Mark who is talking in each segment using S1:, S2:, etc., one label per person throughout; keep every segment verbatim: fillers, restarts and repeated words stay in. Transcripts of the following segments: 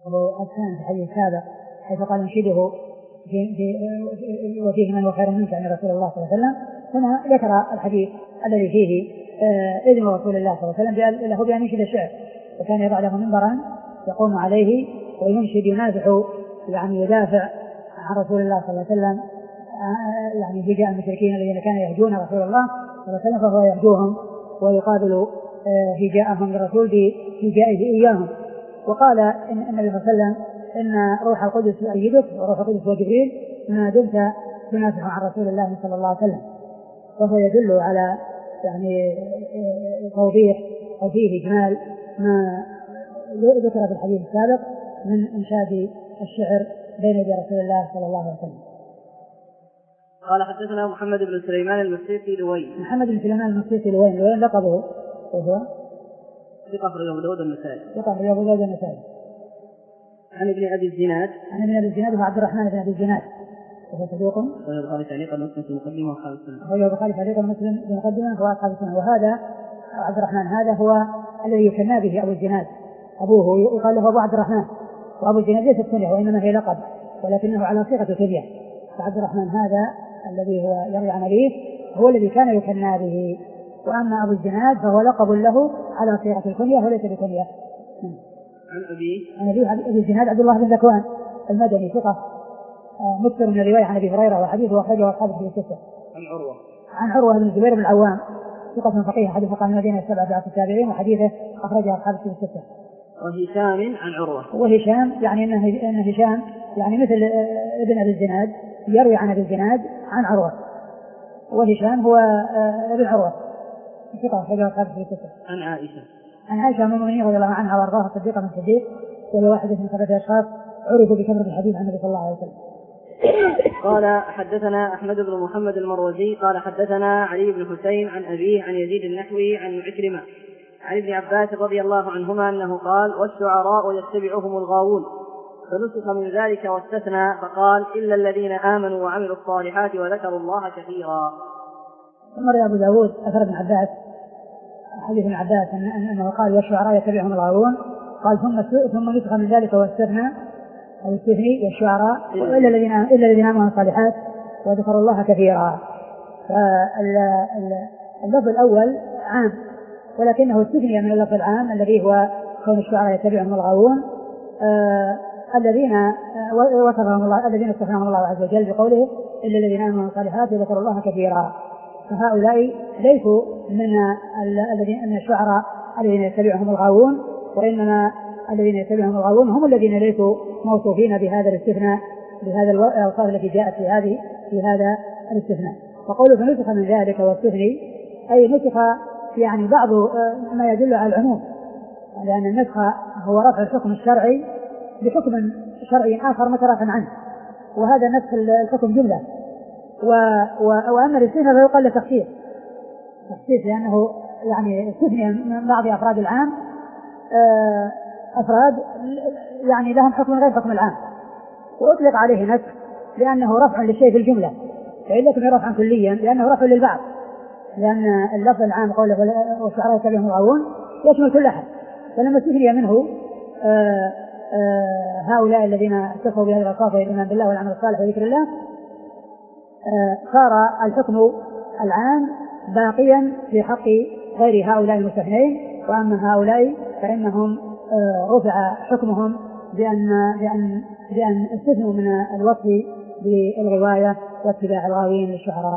S1: وأحسن في حديث هذا حيث قال انشده في في وفيه من هو خير منك عن رسول الله صلى الله عليه وسلم. هنا ذكر الحديث الذي فيه إذن رسول الله صلى الله عليه وسلم له بأن ينشد الشعر، وكان يضع له منبرا يقوم عليه وينشد ينازع يعني يدافع عن رسول الله صلى الله عليه وسلم يعني هجاء المشركين الذين كانوا يهجون رسول الله صلى الله عليه وسلم، فهو يهجوهم ويقابل هجاءهم للرسول بهجائه إياهم. وقال إن النبي صلى الله عليه وسلم إن روح القدس يؤيدك، وروح القدس وجبريل ما دمت تنافع عن رسول الله صلى الله عليه وسلم. فهو يدل على يعني توضيح أو فيه إجمال ما ذكر في الحديث السابق من إنشاد الشعر بين يدي رسول الله صلى الله عليه وسلم.
S2: قال حدثنا محمد بن سليمان المصيصي لوين.
S1: محمد بن سليمان المصيصي لوين لوين لقبه وهو
S2: ثقة في أبو داود النسائي.
S1: ثقة في أبو داود النسائي.
S2: عن ابن أبي الزناد.
S1: عن ابن أبي الزناد وعبد الرحمن بن أبي الزناد وهو صدوق.
S2: وهو البخاري تعليقا مسلم في المقدمة وأصحاب السنة.
S1: وهو البخاري تعليقا مسلم في المقدمة وأصحاب السنة. وهذا عبد الرحمن هذا هو الذي يكنى به أبو الزناد، أبوه يقال له أبو عبد الرحمن، وأبو الزناد ليست كنية وإنما هي لقب ولكنه على صيغة الكنية. فعبد الرحمن هذا الذي هو يروي عن أبيه هو الذي كان يكنى به، وأما أبو الزناد فهو لقب له على صيغة الكنية وليس بكنية.
S2: عن أبي
S1: عن أبي أبي الزناد عبد الله بن ذكوان المدني ثقة مكثر من الرواية عن أبي هريرة وحديثه أخرجه أصحاب الكتب الستة.
S2: عن عروة
S1: عن عروة بن الزبير بن العوام ثقة فقيه حديث فقيه المدينة السبعة في عصر التابعين وحديثه أخرجه أصحاب الكتب الستة.
S2: وهشام عن عروة. وهشام
S1: يعني أن هشام يعني مثل ابن أبي الزناد يروي عن أبي الزناد عن عروة، وهشام هو ابن عروة ثقة أخرجه أصحاب الكتب الستة.
S2: عن عائشة
S1: عن عائشة أم المؤمنين رضي الله عنها وأرضاها الصديقة من الصديق، وهي واحدة من ثلاثة أشخاص عرفوا بكثرة الحديث عن النبي صلى الله عليه وسلم.
S2: قال حدثنا أحمد بن محمد المروزي قال حدثنا علي بن حسين عن أبيه عن يزيد النحوي عن عكرمة عن ابن عباس رضي الله عنهما أنه قال والشعراء يتبعهم الغاوون، فنسخ من ذلك واستثنى فقال إلا الذين آمنوا وعملوا الصالحات وذكروا الله كثيرا.
S1: مر أبو داود أثر ابن عباس حديث ابن عباس أنه قال والشعراء يتبعهم الغاوون، قال ثم ثم نسخ من ذلك واستثنى أو استثني والشعراء إلا الذين إلا الذين آمنوا الصالحات وذكروا الله كثيرا. فاللفظ الأول عام ولكنه استثني من اللفظ العام الذي هو كون الشعراء يتبعهم الغاوون آه الذين آه وصفهم الله الذين استثناهم الله عز وجل بقوله إلا الذين آمنوا الصالحات وذكروا الله كثيرا. فهؤلاء ليسوا من الذين من الشعراء الذين يتبعهم الغاوون، وإنما الذين يتبعهم الغاوون هم الذين ليسوا موصوفين بهذا الاستثناء بهذا الأوصاف التي جاءت في هذه في هذا الاستثناء. وقوله فنسخ من ذلك واستثني أي نسخ يعني بعض ما يدل على العموم، لأن النسخ هو رفع الحكم الشرعي بحكم شرعي آخر متراخٍ عنه، وهذا نفس الحكم جملة. وأما الاستثناء فيقال له تخصيص تخصيص لأنه يعني استثني من بعض أفراد العام أفراد يعني لهم حكم غير حكم العام، وأطلق عليه نسخ لأنه رفع للشيء في الجملة، فإن لكم رفعا كليا لأنه رفع للبعض، لأن اللفظ العام قوله والشعراء يتبعهم الغاوون يشمل كل أحد. فلما استثني منه آآ آآ هؤلاء الذين اتصفوا بهذه الأوصاف والإيمان بالله والعمل الصالح وذكر الله صار الحكم العام باقيا في حق غير هؤلاء المستثنين، وأما هؤلاء فإنهم رفع حكمهم بأن بأن بأن استثنوا من الوصف بالغواية واتباع الغاوين للشعراء.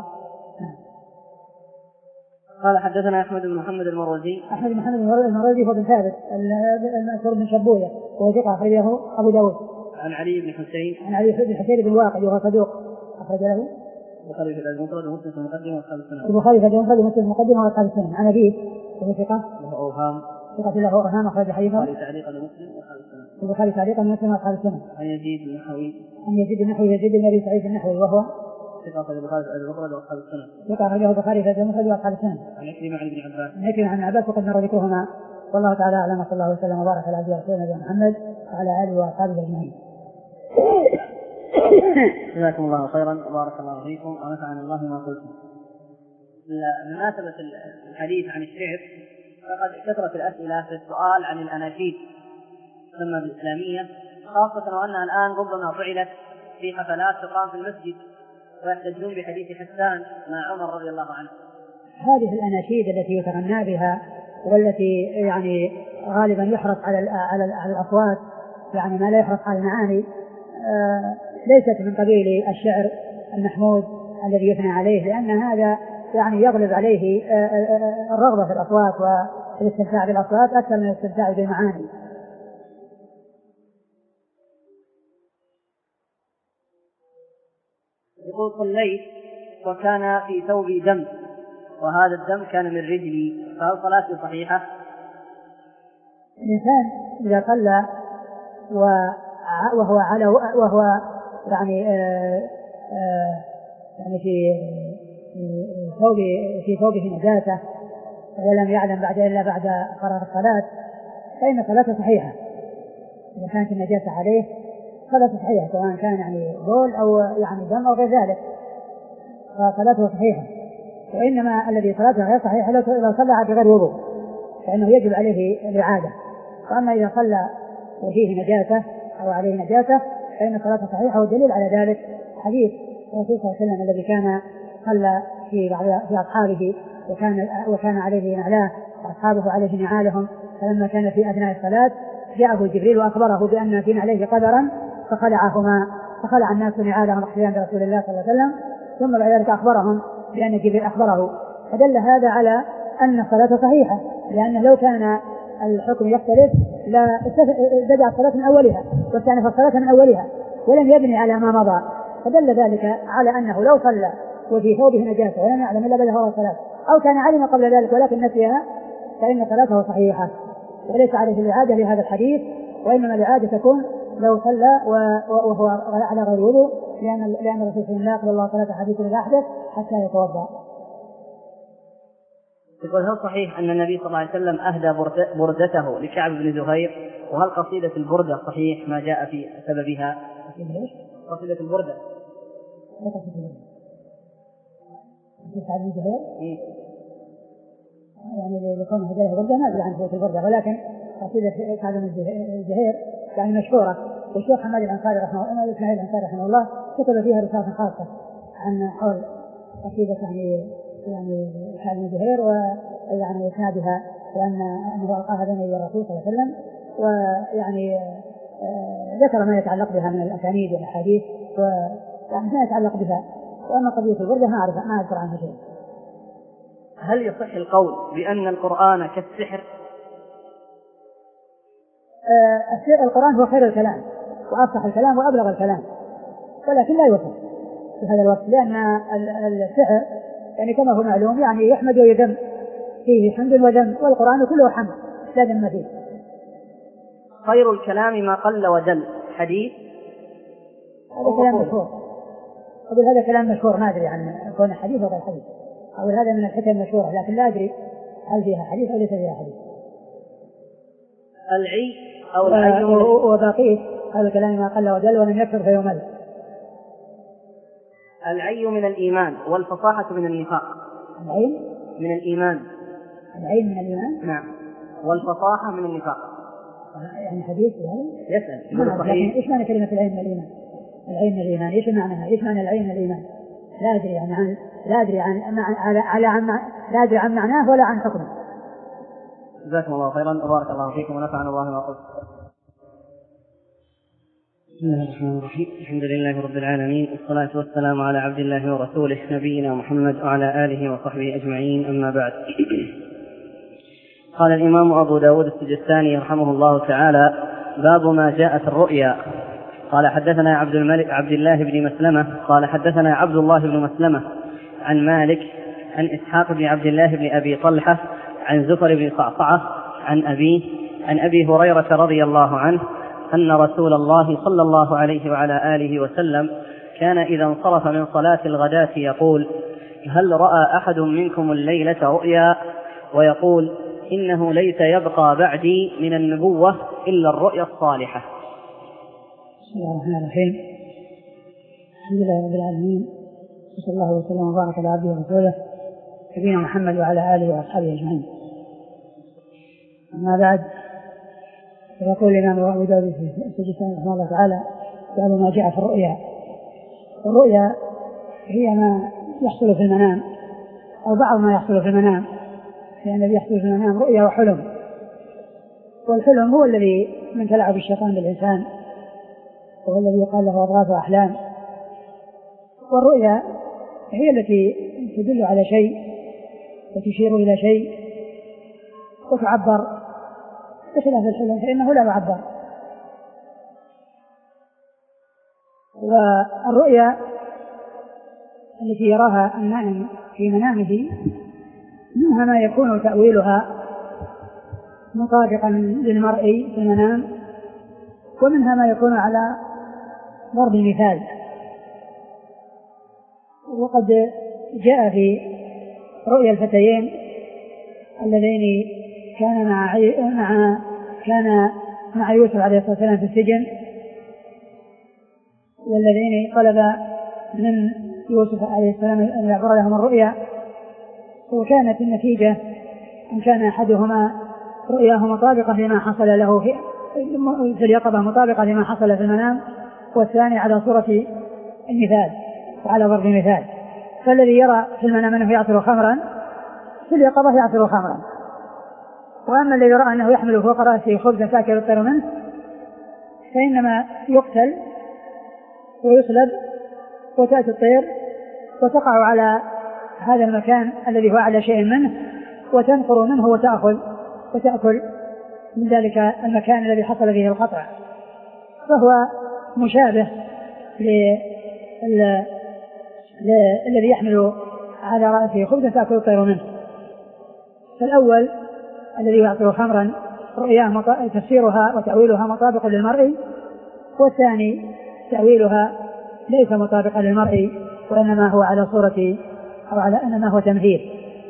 S2: قال حدثنا أحمد بن محمد المروزي.
S1: أحمد بن محمد المروزي هو بن ثابت المأثور بن شبوية وهو ثقة أخرجه أبو داود.
S2: عن علي بن حسين.
S1: عن علي بن حسين بن واقد وهو صدوق أخرج له
S2: البخاري في المفرد ومسلم في المقدمة وأصحاب السنن.
S1: البخاري في المفرد ومسلم في المقدمة وأصحاب السنن. عن أبيه وهو ثقة
S2: له أوهام
S1: ثقة له أوهام أخرج حديثه.
S2: البخاري تعليقا لمسلم وأصحاب السنن.
S1: البخاري تعليقا لمسلم وأصحاب السنن.
S2: عن يزيد النحوي.
S1: عن يزيد النحوي يزيد بن أبي سعيد النحوي وهو
S2: ثقة في البخاري في المفرد وأصحاب السنن.
S1: ثقة أخرجه البخاري في المفرد وأصحاب السنن.
S2: عن عكرمة عن ابن عباس.
S1: عن عكرمة عن عباس وقد مر ذكرهما، والله تعالى أعلم صلى الله عليه وسلم وبارك على عبده ورسوله نبينا محمد وعلى آله وأصحابه أجمعين.
S2: جزاكم الله خيرا وبارك الله فيكم ونفعنا الله ما قلتم. بمناسبة الحديث عن الشعر فقد كثرت الأسئلة في السؤال عن الأناشيد تسمى بالإسلامية خاصة وأنها الآن ربما فعلت في حفلات تقام في المسجد ويحتجون بحديث حسان مع عمر رضي الله عنه.
S1: هذه الأناشيد التي يتغنى بها والتي يعني غالبا يحرص على على الأصوات، يعني ما لا يحرص على المعاني، آه ليست من قبيل الشعر المحمود الذي يثنى عليه، لأن هذا يعني يغلب عليه آه آه الرغبة في الأصوات والاستمتاع بالأصوات أكثر من الاستمتاع بالمعاني.
S2: يقول صليت وكان في ثوبي دم وهذا الدم كان من رجلي، فهل صلاتي صحيحة؟
S1: الإنسان إذا صلى وهو على وهو يعني آآ آآ يعني في ثوب في ثوبه نجاسة ولم يعلم بعد إلا بعد قرار الصلاة فإن صلاته صحيحة. إذا كانت النجاسة عليه صلاته صحيحة، سواء كان يعني بول أو يعني دم أو غير ذلك، فصلاته صحيحة. وإنما الذي صلاته غير صحيحة لو صلى بغير وضوء فإنه يجب عليه الإعادة. وأما إذا صلى وفيه نجاسة أو عليه نجاسة فإن صلاته صحيحة، والدليل على ذلك حديث الرسول صلى الله عليه وسلم الذي كان صلى في بعض في أصحابه وكان وكان عليه نعلاه وأصحابه عليه نعالهم، فلما كان في أثناء الصلاة جاءه جبريل وأخبره بأن في عليه قدرا فخلعهما فخلع الناس نعالهم احتياجا برسول الله صلى الله عليه وسلم، ثم بعد ذلك أخبرهم بأن جبريل أخبره، فدل هذا على أن الصلاة صحيحة، لأنه لو كان الحكم يختلف لا بدأ الصلاة من أولها واستأنف الصلاة من أولها ولم يبني على ما مضى، فدل ذلك على أنه لو صلى وفي ثوبه نجاسة ولم يعلم إلا بدأ هو الصلاة أو كان علم قبل ذلك ولكن نسيها فإن صلاته صحيحة وليس عليه الإعادة لهذا الحديث، وإنما الإعادة تكون لو صلى وهو على غير وضوء، لأن لأن الرسول صلى الله عليه وسلم الله صلاة حديث إذا أحدث حتى يتوضأ.
S2: يقول هل صحيح أن النبي صلى الله عليه وسلم أهدى بردته لكعب بن زهير؟ وهل قصيدة البردة صحيح ما جاء في سببها؟ قصيدة البردة
S1: كعب بن زهير يعني لكون هدايا البردة ما أدري عن صوت البردة، ولكن قصيدة كعب بن زهير يعني مشهورة، والشيخ حماد الأنصاري رحمه الله إسماعيل الأنصاري رحمه الله كتب فيها رسالة خاصة عن حول قصيدة يعني يعني كعب بن زهير ويعني إسنادها، وأن أنه ألقاها بين يدي الرسول صلى الله عليه وسلم، ويعني آه ذكر ما يتعلق بها من الأسانيد والأحاديث ويعني ما يتعلق بها. وأما قضية البردة ما أعرف ما أذكر عنها شيء.
S2: هل يصح القول بأن القرآن كالسحر؟
S1: آه القرآن هو خير الكلام وأفصح الكلام وأبلغ الكلام، ولكن لا يوصف في هذا الوقت، لأن السحر يعني كما هو معلوم يعني يحمد ويذم، فيه حمد وذم، والقرآن كله حمد لا ذم فيه.
S2: خير الكلام ما قل ودل حديث
S1: هذا كلام مشهور، أقول هذا كلام مشهور ما أدري عن كون حديث وغير حديث، أقول هذا من الحكم المشهورة لكن لا أدري هل فيها حديث أو ليس فيها حديث.
S2: العي أو العي
S1: وباقيه هذا كلام ما قل ودل ومن يكفر فيمل.
S2: العي من الإيمان والفصاحة من النفاق.
S1: العين
S2: من الإيمان.
S1: العين من الإيمان.
S2: نعم. والفصاحة من النفاق.
S1: يعني حديث هذا؟
S2: يسأل.
S1: نعم. لكن إيش معنى كلمة العين من الإيمان؟ العين من الإيمان إيش معناها؟ إيش معنى العين من الإيمان؟ لا أدري يعني عن لا أدري عن على على عن لا أدري عن معناه ولا عن حكمه.
S2: جزاكم الله خيرا وبارك الله فيكم ونفعنا الله ما قلت. بسم الله الرحمن الرحيم. الحمد لله رب العالمين والصلاة والسلام على عبد الله ورسوله نبينا محمد وعلى آله وصحبه أجمعين، أما بعد. قال الإمام أبو داود السجستاني رحمه الله تعالى: باب ما جاء في الرؤيا. قال حدثنا عبد الملك عبد الله بن مسلمة قال حدثنا عبد الله بن مسلمة عن مالك عن إسحاق بن عبد الله بن أبي طلحة عن زفر بن صعصعة عن أبيه عن أبي هريرة رضي الله عنه أن رسول الله صلى الله عليه وعلى آله وسلم كان إذا انصرف من صلاة الغداة يقول: هل رأى أحد منكم الليلة رؤيا؟ ويقول: إنه ليس يبقى بعدي من النبوة إلا الرؤيا الصالحة.
S1: بسم الله الرحمن الرحيم. الحمد لله رب العالمين، وصلى الله وسلم وبارك على عبده ورسوله نبينا محمد وعلى آله وأصحابه أجمعين. أما بعد، ويقول الإمام أبو داود في السجستاني رحمه الله تعالى باب ما جاء في الرؤيا. الرؤيا هي ما يحصل في المنام أو بعض ما يحصل في المنام، لأن الذي يحصل في المنام رؤيا وحلم، والحلم هو الذي من تلعب الشيطان بالإنسان، وهو الذي يقال له أضغاث أحلام. والرؤيا هي التي تدل على شيء وتشير إلى شيء وتعبر، بخلاف الحلم فإنه لا يعبر. والرؤيا التي يراها النائم في منامه منها ما يكون تأويلها مطابقا للمرء في المنام، ومنها ما يكون على ضرب المثال. وقد جاء في رؤيا الفتيين اللذين كان مع, مع كان مع يوسف عليه الصلاة والسلام في السجن، والذين طلب من يوسف عليه السلام أن يعبر لهم الرؤيا، وكانت النتيجة أن كان أحدهما رؤياه مطابقة لما حصل له في اليقظة، مطابقة لما حصل في المنام، والثاني على صورة المثال وعلى ضرب المثال. فالذي يرى في المنام أنه يعصر خمرا في اليقظة يعصر خمرا، وأما الذي يرى أنه يحمل فوق رأسه خبزا تأكل الطير منه فإنما يقتل ويصلب وتأتي الطير وتقع على هذا المكان الذي هو على شيء منه وتنقر منه وتأخذ وتأكل من ذلك المكان الذي حصل فيه القطع. فهو مشابه للذي يحمل على رأسه خبزا تأكل الطير منه. فالأول الذي يعصر خمرا رؤياه تفسيرها وتأويلها مطابق للمرء، والثاني تأويلها ليس مطابقا للمرء وإنما هو على صورة أو على إنما هو تمثيل.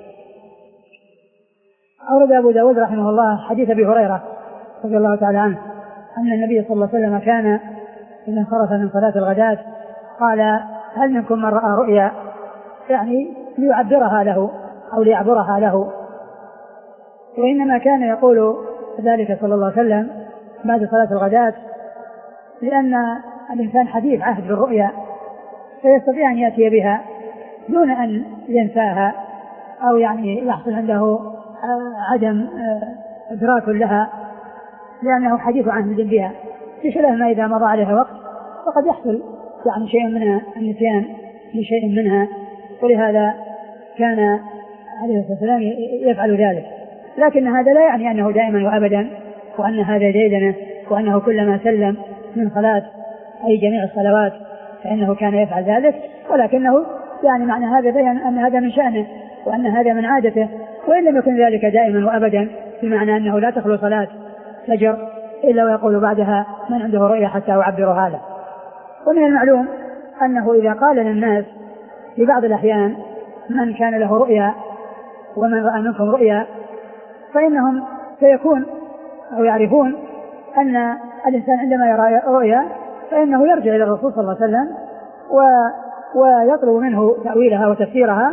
S1: أورد أبو داود رحمه الله حديث أبي هريرة رضي الله تعالى عنه أن النبي صلى الله عليه وسلم كان إذا انصرف من صلاة الغداة قال: هل منكم من رأى رؤيا؟ يعني ليعبرها له أو ليعبرها له. وإنما كان يقول ذلك صلى الله عليه وسلم بعد صلاة الغداة لأن الإنسان حديث عهد بالرؤيا، فيستطيع أن يأتي بها دون أن ينساها أو يعني يحصل عنده عدم إدراك لها، لأنه حديث عهد بها، بخلاف ما إذا مضى عليها وقت وقد يحصل يعني شيء منها النسيان لشيء منها. ولهذا كان عليه الصلاة والسلام يفعل ذلك، لكن هذا لا يعني أنه دائما وأبدا وأن هذا ديدنه وأنه كلما سلم من صلاة أي جميع الصلوات فإنه كان يفعل ذلك، ولكنه يعني معنى هذا بيان أن هذا من شأنه وأن هذا من عادته، وإن لم يكن ذلك دائما وأبدا بمعنى أنه لا تخلو صلاة فجر إلا ويقول بعدها: من عنده رؤيا حتى أعبر هذا. ومن المعلوم أنه إذا قال للناس في بعض الأحيان: من كان له رؤيا ومن رأى منكم رؤيا، فإنهم سيكون أو يعرفون أن الإنسان عندما يرى رؤيا فإنه يرجع إلى الرسول صلى الله عليه وسلم و... ويطلب منه تأويلها وتفسيرها،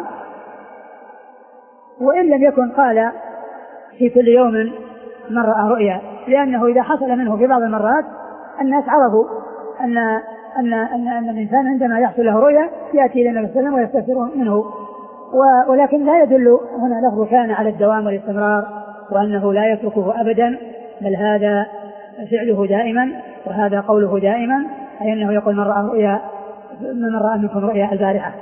S1: وإن لم يكن قال في كل يوم من رأى رؤيا، لأنه إذا حصل منه في بعض المرات الناس عرفوا أن أن أن, أن الإنسان عندما يحصل له رؤيا يأتي إلى النبي صلى الله عليه وسلم ويستفسرون منه، و... ولكن لا يدل هنا لفظ كان على الدوام والاستمرار وأنه لا يتركه أبدا، بل هذا فعله دائما وهذا قوله دائما، أي أنه يقول: من رأى رؤيا من رأى منكم رؤيا البارحة.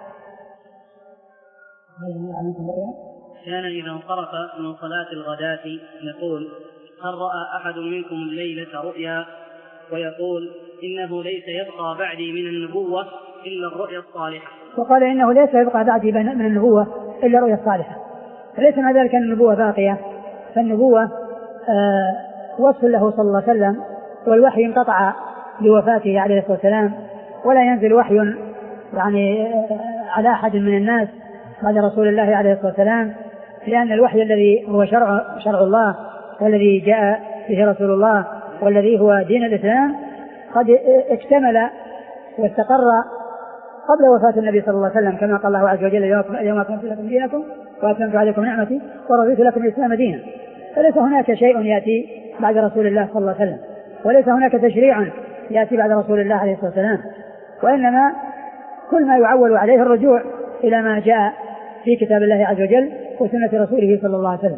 S2: كان إذا انصرف من صلاة الغداة يقول: هل رأى أحد منكم الليلة رؤيا؟ ويقول: إنه ليس يبقى بعدي من النبوة إلا الرؤيا الصالحة.
S1: وقال: إنه ليس يبقى بعدي من النبوة إلا الرؤيا الصالحة. فليس مع ذلك أن النبوة باقية، فالنبوة آه وصف له صلى الله عليه وسلم، والوحي انقطع بوفاته عليه الصلاة والسلام، ولا ينزل وحي يعني على أحد من الناس بعد رسول الله عليه الصلاة والسلام، لأن الوحي الذي هو شرع, شرع الله والذي جاء به رسول الله والذي هو دين الإسلام قد اكتمل واستقر قبل وفاة النبي صلى الله عليه وسلم، كما قال الله عز وجل: اليوم أكملت لكم دينكم وأتممت عليكم نعمتي ورضيت لكم الإسلام دينا. فليس هناك شيء يأتي بعد رسول الله صلى الله عليه وسلم، وليس هناك تشريع يأتي بعد رسول الله عليه الصلاة والسلام، وإنما كل ما يعول عليه الرجوع إلى ما جاء في كتاب الله عز وجل وسنة رسوله صلى الله عليه وسلم.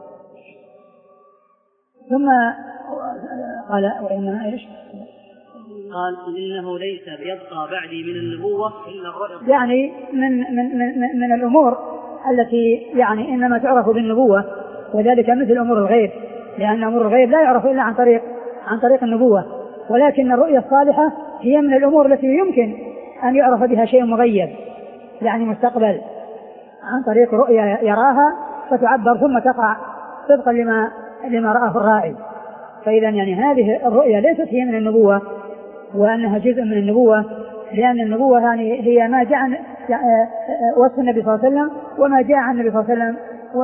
S1: ثم قال وإنما إيش؟
S2: قال إنه ليس يبقى بعدي من النبوة إلا الرؤيا،
S1: يعني من من من من الأمور التي يعني إنما تعرف بالنبوة، وذلك مثل أمور الغيب، لأن أمور الغيب لا يعرف إلا عن طريق عن طريق النبوة، ولكن الرؤيا الصالحة هي من الأمور التي يمكن أن يعرف بها شيء مغيب يعني مستقبل عن طريق رؤيا يراها فتعبر ثم تقع طبقا لما لما رآه الرائي. فإذا يعني هذه الرؤيا ليست هي من النبوة، وأنها جزء من النبوة، لأن النبوة يعني هي ما جاء عن وصف النبي صلى الله عليه وسلم وما جاء عن النبي صلى الله عليه وسلم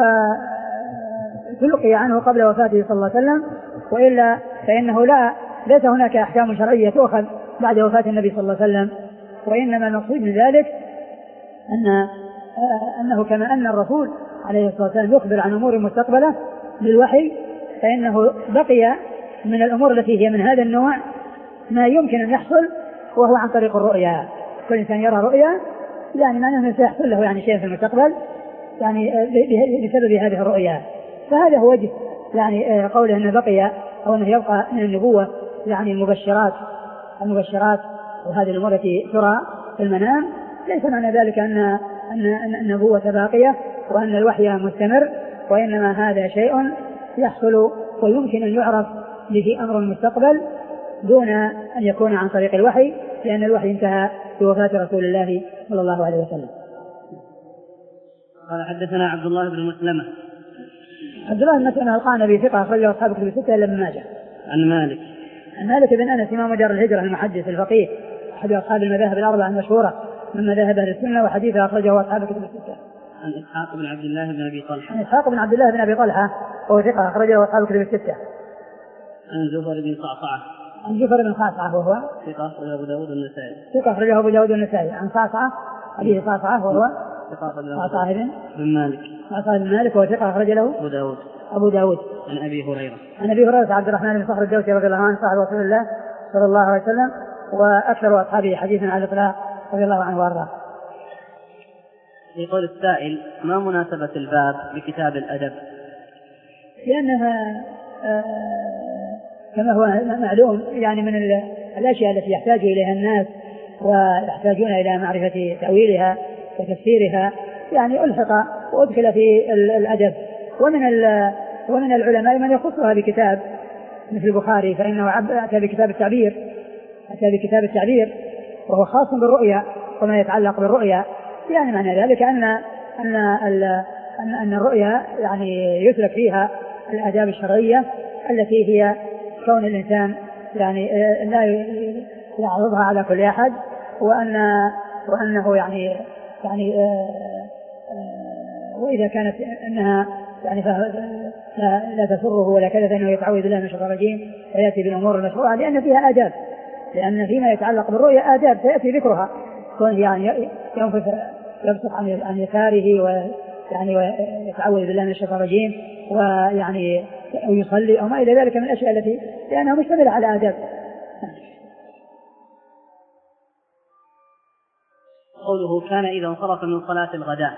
S1: وتلقي عنه قبل وفاته صلى الله عليه وسلم، وإلا فإنه لا ليس هناك أحكام شرعية تؤخذ بعد وفاة النبي صلى الله عليه وسلم، وإنما المقصود من ذلك أن أنه كما أن الرسول عليه الصلاة والسلام يخبر عن أمور مستقبلة بالوحي، فإنه بقي من الأمور التي هي من هذا النوع ما يمكن أن يحصل وهو عن طريق الرؤيا. كل إنسان يرى رؤيا يعني معناه أنه سيحصل له يعني شيء في المستقبل يعني بسبب هذه الرؤيا. فهذا هو وجه يعني قوله أنه بقي أو أنه يبقى من النبوة، يعني المبشرات المبشرات وهذه الأمور التي ترى في المنام، ليس معنى ذلك أن أن النبوة باقية وأن الوحي مستمر، وإنما هذا شيء يحصل ويمكن أن يعرف به أمر المستقبل دون أن يكون عن طريق الوحي، لأن الوحي انتهى بوفاة رسول الله صلى الله عليه وسلم.
S2: قال حدثنا عبد الله بن مسلمة.
S1: عبد الله بن مسلمة القعنبي ثقة أخرجه أصحاب كتب الستة إلا ابن ماجه.
S2: عن مالك.
S1: عن مالك بن أنس إمام دار الهجرة المحدث الفقيه أحد أصحاب المذاهب الأربعة المشهورة من مذاهب أهل السنة، وحديثه أخرجه أصحاب كتب الستة.
S2: عن إسحاق بن عبد الله بن أبي طلحة.
S1: عن إسحاق بن عبد الله بن أبي طلحة وهو ثقة أخرجه أصحاب كتب الستة.
S2: عن جفر بن صعصعة.
S1: عن جفر بن صعصعة وهو
S2: ثقة أخرجه أبو داود والنسائي.
S1: ثقة أخرجه أبو داود والنسائي. عن صعصعة أبيه صعصعة وهو صعصعة
S2: بن مالك.
S1: صعصعة بن مالك وهو ثقة أخرج له
S2: أبو داود.
S1: أبو داود.
S2: عن أبي هريرة.
S1: عن أبي هريرة عبد الرحمن بن صخر الدوسي رضي الله عنه صاحب رسول الله صلى الله عليه وسلم وأكثر أصحابه حديثا على الإطلاق رضي الله عنه وأرضاه.
S2: يقول السائل: ما مناسبة الباب بكتاب الأدب؟
S1: لأنها آه كما هو معلوم يعني من الأشياء التي يحتاج إليها الناس ويحتاجون إلى معرفة تأويلها وتفسيرها، يعني ألحق وأدخل في الأدب. ومن ومن العلماء من يخصها بكتاب مثل البخاري، فإنه أتى بكتاب التعبير أتى بكتاب التعبير وهو خاص بالرؤيا وما يتعلق بالرؤيا، يعني معنى ذلك أن أن أن الرؤيا يعني يسلك فيها الآداب الشرعية التي هي كون الإنسان يعني لا يعرضها على كل أحد، وأن وأنه يعني يعني وإذا كانت أنها يعني لا تسره ولا كذا فإنه يتعوذ بالله من الشيطان الرجيم ويأتي بالأمور المشروعة، لأن فيها آداب، لأن فيما يتعلق بالرؤيا آداب سيأتي ذكرها، كون يعني ينفث يبصق عن يساره ويعني ويتعوذ بالله من الشيطان الرجيم ويعني أو يصلي أو ما إلى ذلك من الأشياء التي لأنها مشتملة على آداب.
S2: قوله كان إذا انصرف من صلاة الغداء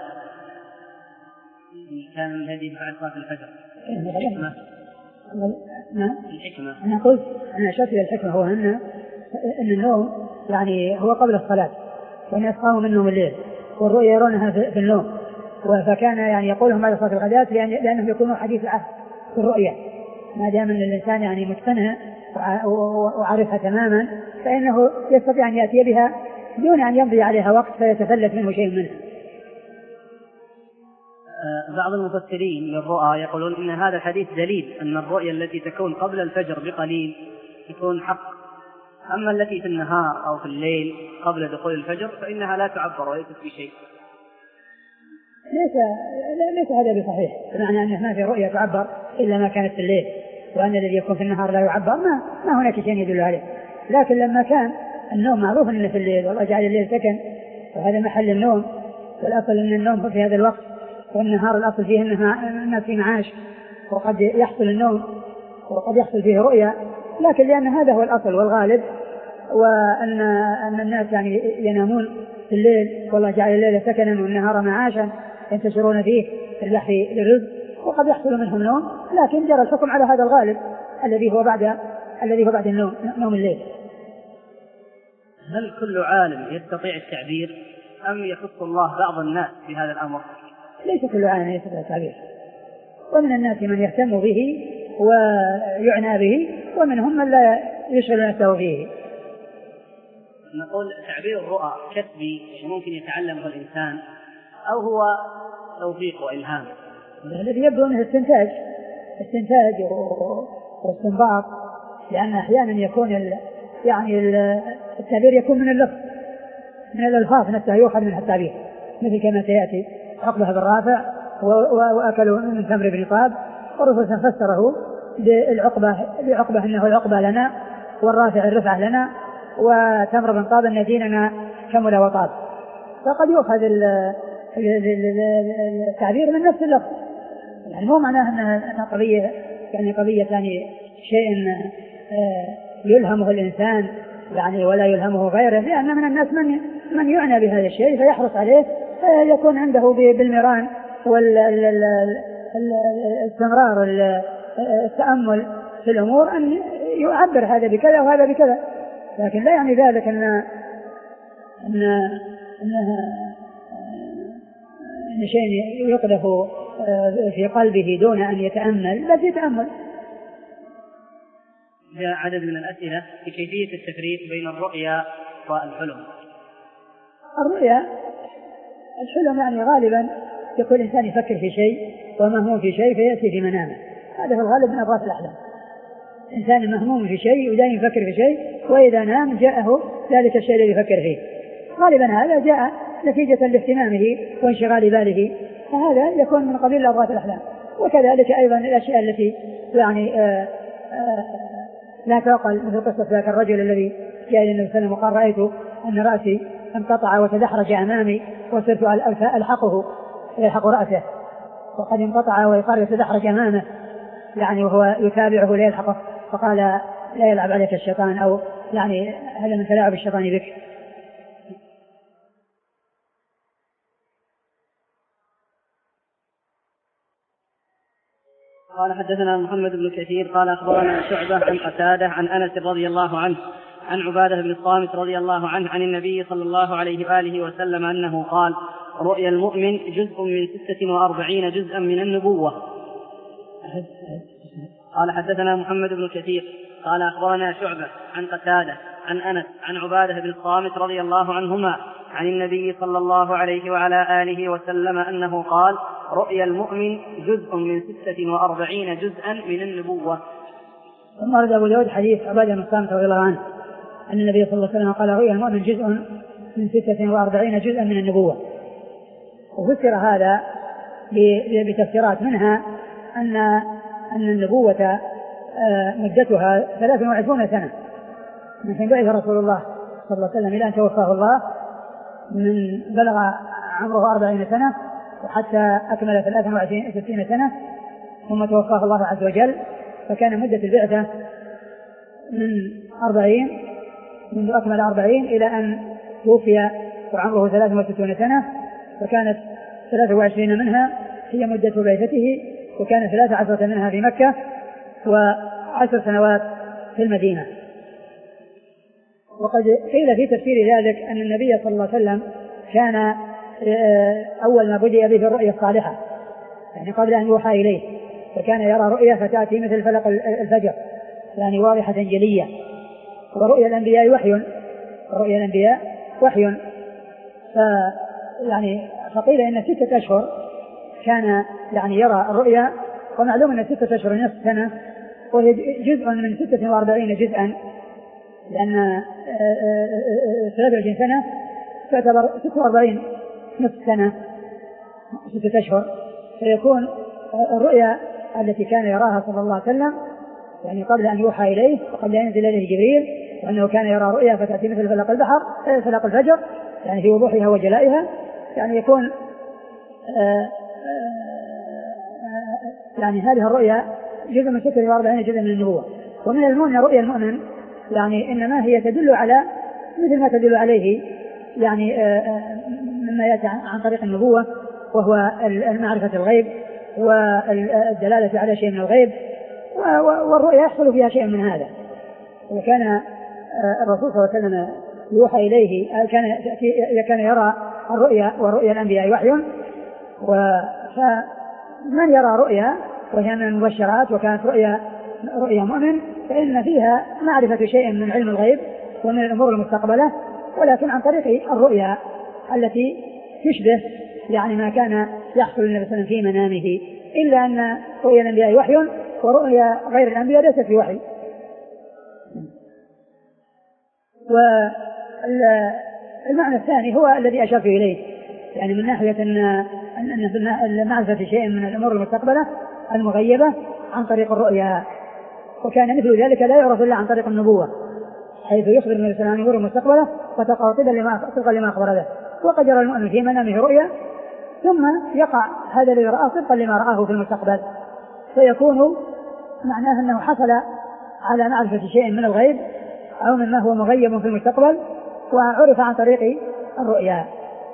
S2: كان الهدي بعد صلاة الفجر. الحكمة.
S1: نعم.
S2: الحكمة.
S1: أنا قلت أن شكل الحكمة هو أن أن النوم يعني هو قبل الصلاة، وأن يسقاه منهم الليل، والرؤيا يرونها في النوم، فكان يعني يقولهم بعد صلاة الغداء لأن لأنهم يكونوا حديث العهد في الرؤيا، ما دام أن الإنسان يعني متقنها وعارفها تماما فإنه يستطيع أن يأتي بها دون أن يمضي عليها وقت فيتفلت منه شيء منها.
S2: بعض المفسرين للرؤى يقولون إن هذا الحديث دليل أن الرؤيا التي تكون قبل الفجر بقليل تكون حق، أما التي في النهار أو في الليل قبل دخول الفجر فإنها لا تعبر وليست بشيء.
S1: ليس ليس هذا بصحيح، بمعنى أنه ما في رؤيا تعبر إلا ما كانت في الليل، وأن الذي يكون في النهار لا يعبر ما ما هناك شيء يدل عليه. لكن لما كان النوم معروف أنه في الليل، والله جعل الليل سكن وهذا محل النوم، والأصل أن النوم في هذا الوقت، والنهار الأصل فيه أنه الناس في معاش وقد يحصل النوم، وقد يحصل فيه رؤيا، لكن لأن هذا هو الأصل والغالب، وأن أن الناس يعني ينامون في الليل، والله جعل الليل سكنا والنهار معاشا ينتشرون فيه في البحث للرزق، وقد يحصل منهم نوم، لكن جرى الحكم على هذا الغالب الذي هو بعد الذي هو بعد النوم، نوم الليل.
S2: هل كل عالم يستطيع التعبير أم يخص الله بعض الناس بهذا الأمر؟
S1: ليس كل عالم يستطيع التعبير، ومن الناس من يهتم به ويعنى به، ومنهم من لا يشغل نفسه فيه.
S2: نقول تعبير الرؤى كسبي ممكن يتعلمه الإنسان أو هو توفيق وإلهام؟
S1: الذي يبدو أنه استنتاج استنتاج واستنباط، لأن أحيانا يكون ال يعني التعبير يكون من اللفظ، من الألفاظ نفسها يؤخذ منها التعبير، مثل كما سيأتي عقبة بالرافع وأكلوا من تمر بن طاب، والرسول فسره بالعقبة بعقبة أنه العقبة لنا والرافع الرفعة لنا، وتمر بن طاب أن ديننا كمل وطاب. فقد يؤخذ التعبير من نفس اللفظ، يعني مو معناه أنها قضية يعني قضية يعني شيء يلهمه الإنسان يعني ولا يلهمه غيره، لأن من الناس من من يعنى بهذا الشيء فيحرص عليه، يكون عنده بالمران والاستمرار التأمل في الأمور أن يعبر هذا بكذا وهذا بكذا، لكن لا يعني ذلك أن أن أن شيء يقذف في قلبه دون أن يتأمل، بل يتأمل.
S2: جاء عدد من الأسئلة في كيفية التفريق بين الرؤيا والحلم.
S1: الرؤيا الحلم يعني غالبا يكون الإنسان يفكر في شيء ومهموم في شيء فيأتي في منامه، هذا في الغالب من أضغاث الأحلام. إنسان مهموم في شيء ودائما يفكر في شيء، وإذا نام جاءه ذلك الشيء الذي يفكر فيه، غالبا هذا جاء نتيجة لاهتمامه وانشغال باله، فهذا يكون من قبيل أضغاث الأحلام. وكذلك أيضا الأشياء التي يعني آآ آآ لا تعقل، مثل قصة ذاك الرجل الذي جاء إلى النبي صلى الله عليه وسلم وقال رأيت أن رأسي انقطع وتدحرج أمامي وصرت ألحقه يلحق رأسه، وقد انقطع ويصار يتدحرج أمامه يعني وهو يتابعه ليلحقه، فقال لا يلعب عليك الشيطان، أو يعني هذا من تلاعب الشيطان بك.
S2: قال حدثنا محمد بن كثير قال أخبرنا شعبة عن قتادة عن أنس رضي الله عنه عن عبادة بن الصامت رضي الله عنه عن النبي صلى الله عليه وآله وسلم أنه قال: رؤيا المؤمن جزء من ستة وأربعين جزءا من النبوة. قال حدثنا محمد بن كثير قال أخبرنا شعبة عن قتادة عن أنس عن عبادة بن الصامت رضي الله عنهما عن النبي صلى الله عليه وعلى آله وسلم أنه قال: رؤيا المؤمن جزء من ستة وأربعين جزءا من النبوة.
S1: ثم ورد أبو داود حديث عبادة بن الصامت رضي الله عنه أن النبي صلى الله عليه وسلم قال: رؤيا المؤمن جزء من ستة وأربعين جزءا من النبوة. وفسر هذا بتفسيرات، منها أن أن النبوة مدتها ثلاث وعشرون سنة من حين بعث رسول الله صلى الله عليه وسلم إلى أن توفاه الله، من بلغ عمره أربعين سنة وحتى أكمل ثلاث وستين سنة ثم توفاه الله عز وجل، فكان مدة البعثة من أربعين منذ أكمل أربعين إلى أن توفي وعمره ثلاث وستون سنة، فكانت ثلاث وعشرين منها هي مدة بعثته، وكان ثلاث عشرة منها في مكة وعشر سنوات في المدينة. وقد قيل في تفسير ذلك أن النبي صلى الله عليه وسلم كان أول ما بدأ به الرؤيا الصالحة، يعني قبل أن يوحى إليه، فكان يرى رؤيا فتأتي مثل فلق الفجر يعني واضحة جلية. ورؤيا الأنبياء وحي رؤيا الأنبياء وحي ف يعني فقيل إن ستة أشهر كان يعني يرى الرؤيا، ومعلوم أن ستة أشهر نصف سنة وهي جزء من ستة وأربعين جزءا، لأن ثلاثة وعشرين سنة تعتبر ستة وأربعين نصف سنة ستة أشهر، فيكون الرؤيا التي كان يراها صلى الله عليه وسلم يعني قبل أن يوحى إليه وقبل أن ينزل إليه جبريل، وأنه كان يرى رؤيا فتأتي مثل فلق البحر فلق الفجر يعني في وضوحها وجلائها، يعني يكون آآ آآ يعني هذه الرؤيا جزء من ستة وأربعين جزء من النبوة. ومن المؤمن رؤيا المؤمن يعني إنما هي تدل على مثل ما تدل عليه يعني مما يأتي عن طريق النبوة، وهو المعرفة الغيب والدلالة على شيء من الغيب، والرؤيا يحصل فيها شيء من هذا. وكان الرسول صلى الله عليه وسلم يوحى إليه كان كان يرى الرؤيا، ورؤيا الأنبياء وحي، ومن يرى رؤيا وهي من المبشرات وكانت رؤيا رؤيا مؤمن فإن فيها معرفة شيء من علم الغيب ومن الأمور المستقبلة، ولكن عن طريق الرؤيا التي تشبه يعني ما كان يحصل للنبي صلى الله عليه وسلم في منامه، إلا أن رؤيا الأنبياء وحي ورؤيا غير الأنبياء ليست في وحي. والمعنى الثاني هو الذي أشرت إليه، يعني من ناحية أن معرفة شيء من الأمور المستقبلة المغيبة عن طريق الرؤيا، وكان مثل ذلك لا يعرف إلا عن طريق النبوة، حيث يخبر النبي صلى الله عليه وسلم عن الأمور المستقبلة فتقع طبقا لما أخبر به. وقد يرى المؤمن في منامه رؤيا ثم يقع هذا الذي رآه طبقا لما رآه في المستقبل، فيكون معناه أنه حصل على معرفة شيء من الغيب أو مما هو مغيب في المستقبل وعرف عن طريق الرؤيا.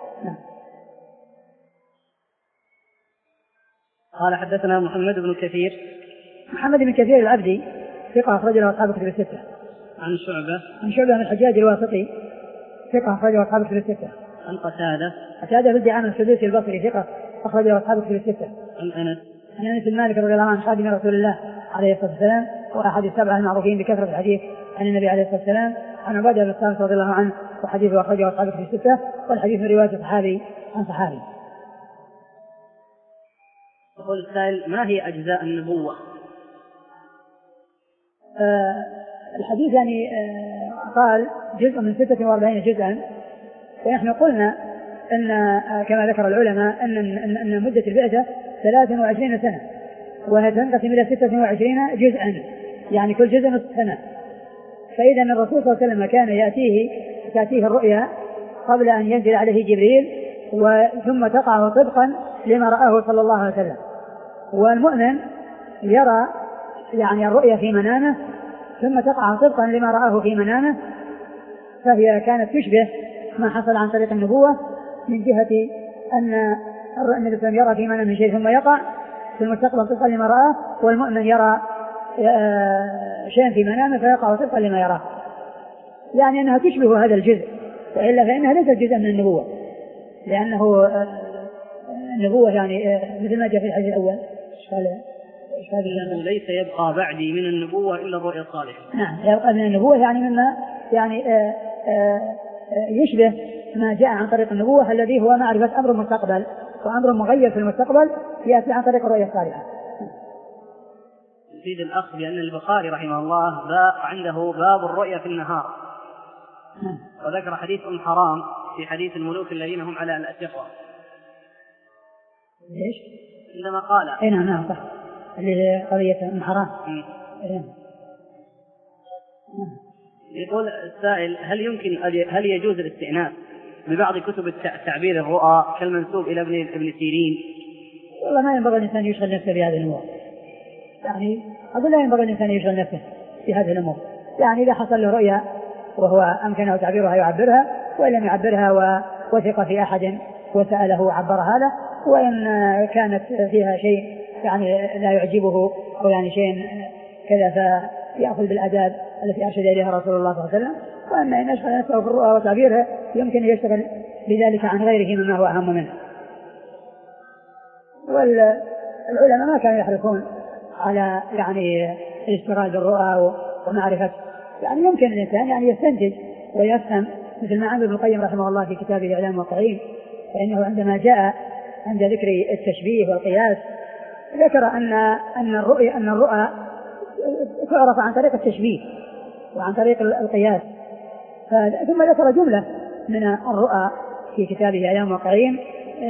S2: قال حدثنا محمد بن كثير.
S1: محمد بن كثير العبدي ثقة أخرج له أصحاب الكتب الستة.
S2: عن شعبة.
S1: عن شعبة بن الحجاج الواسطي ثقة أخرج له أصحاب الكتب الستة.
S2: عن قتادة.
S1: قتادة بن دعامة السدوسي البصري ثقة أخرج له أصحاب الكتب الستة.
S2: عن أنس.
S1: عن أنس بن مالك رضي الله عنه خادم رسول الله عليه الصلاة والسلام وأحد السبعة المعروفين بكثرة الحديث عن النبي عليه الصلاة والسلام. عن عبادة بن الصامت رضي الله عنه وحديثه أخرجه أصحاب الكتب الستة، والحديث من رواية صحابي عن صحابي.
S2: يقول السائل: ما هي أجزاء النبوة؟
S1: آه الحديث يعني آه قال جزء من ستة وأربعين جزءا، ونحن قلنا أن آه كما ذكر العلماء أن, أن, أن مدة البعثة ثلاث وعشرين سنة، وهي تنقسم إلى ستة وعشرين جزءا، يعني كل جزء نصف سنة. فإذا الرسول صلى الله عليه وسلم كان يأتيه تأتيه الرؤيا قبل أن ينزل عليه جبريل، ثم تقع طبقا لما رآه صلى الله عليه وسلم. والمؤمن يرى يعني الرؤيا في منامه ثم تقع طبقا لما رآه في منامه، فهي كانت تشبه ما حصل عن طريق النبوة من جهة أن النبي صلى الله عليه وسلم يرى في منامه شيء ثم يقع في المستقبل طبقا لما رآه، والمؤمن يرى شيء في منامه فيقع طبقا لما يراه، يعني أنها تشبه هذا الجزء، وإلا فإنها ليست جزءا من النبوة، لأنه النبوة يعني مثل ما جاء في الحديث الأول
S2: أنه ليس يبقى بعدي من النبوة إلا الرؤيا الصالحة.
S1: نعم، يبقى من النبوة يعني مما يعني آآ آآ يشبه ما جاء عن طريق النبوة الذي هو معرفة أمر مستقبل وأمر مغير في المستقبل يأتي عن طريق الرؤيا الصالحة.
S2: يفيد الأخ بأن البخاري رحمه الله عنده باب الرؤيا في النهار، وذكر حديث أم حرام في حديث الملوك الذين هم على الأشقة.
S1: ليش؟
S2: عندما قال
S1: اي نعم نعم صح، اللي قضية أم حرام.
S2: يقول السائل: هل يمكن هل يجوز الاستئناس ببعض كتب تعبير الرؤى كالمنسوب إلى ابن ابن سيرين؟
S1: والله ما ينبغي الإنسان يشغل نفسه بهذه الأمور، يعني أقول لا ينبغي الإنسان يشغل نفسه بهذه الأمور، يعني إذا حصل له رؤيا وهو أمكنه تعبيرها يعبرها، وإن لم يعبرها ووثق في أحد وسأله عبرها له، وإن كانت فيها شيء يعني لا يعجبه أو يعني شيء كذا فيأخذ بالآداب التي أرشد إليها رسول الله صلى الله عليه وسلم، وأن إن أشغل نفسه في الرؤى وتعبيرها يمكن يشتغل بذلك عن غيره مما هو أهم منه. والعلماء ما كانوا يحرصون على يعني الاشتغال بالرؤى ومعرفة، يعني يمكن الإنسان يعني يستنتج ويفهم مثل ما عمل ابن القيم رحمه الله في كتابه إعلام الموقعين، فإنه عندما جاء عند ذكر التشبيه والقياس ذكر أن أن الرؤيا أن الرؤى تعرف عن طريق التشبيه وعن طريق القياس، ثم ذكر جملة من الرؤى في كتابه إعلام الموقعين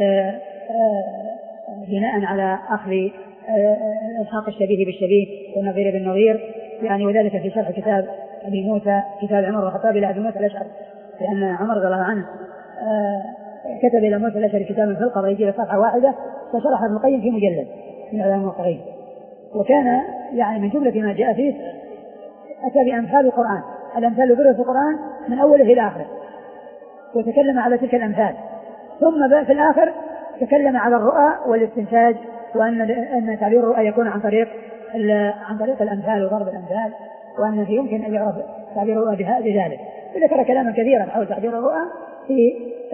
S1: بناء على أخذ الحاق الشبيه بالشبيه والنظير بالنظير، يعني وذلك في شرح كتاب أبي موسى كتاب عمر الخطاب إلى أبي موسى الأشعري، لأن عمر رضي الله عنه كتب إلى موسى الأشعري كتابا في القضاء يجي صفحة واحدة فشرح ابن القيم في مجلد من إعلام الموقعين. وكان يعني من جملة ما جاء فيه أتى بأمثال القرآن، الأمثال ذكرت في القرآن من أوله إلى آخره، وتكلم على تلك الأمثال، ثم في الآخر تكلم على الرؤى والاستنتاج، وأن أن تعبير الرؤى يكون عن طريق عن طريق الأمثال وضرب الأمثال، وأنه يمكن أن يعرف تعبير الرؤى بذلك. وذكر كلاما كثيرا حول تعبير الرؤى في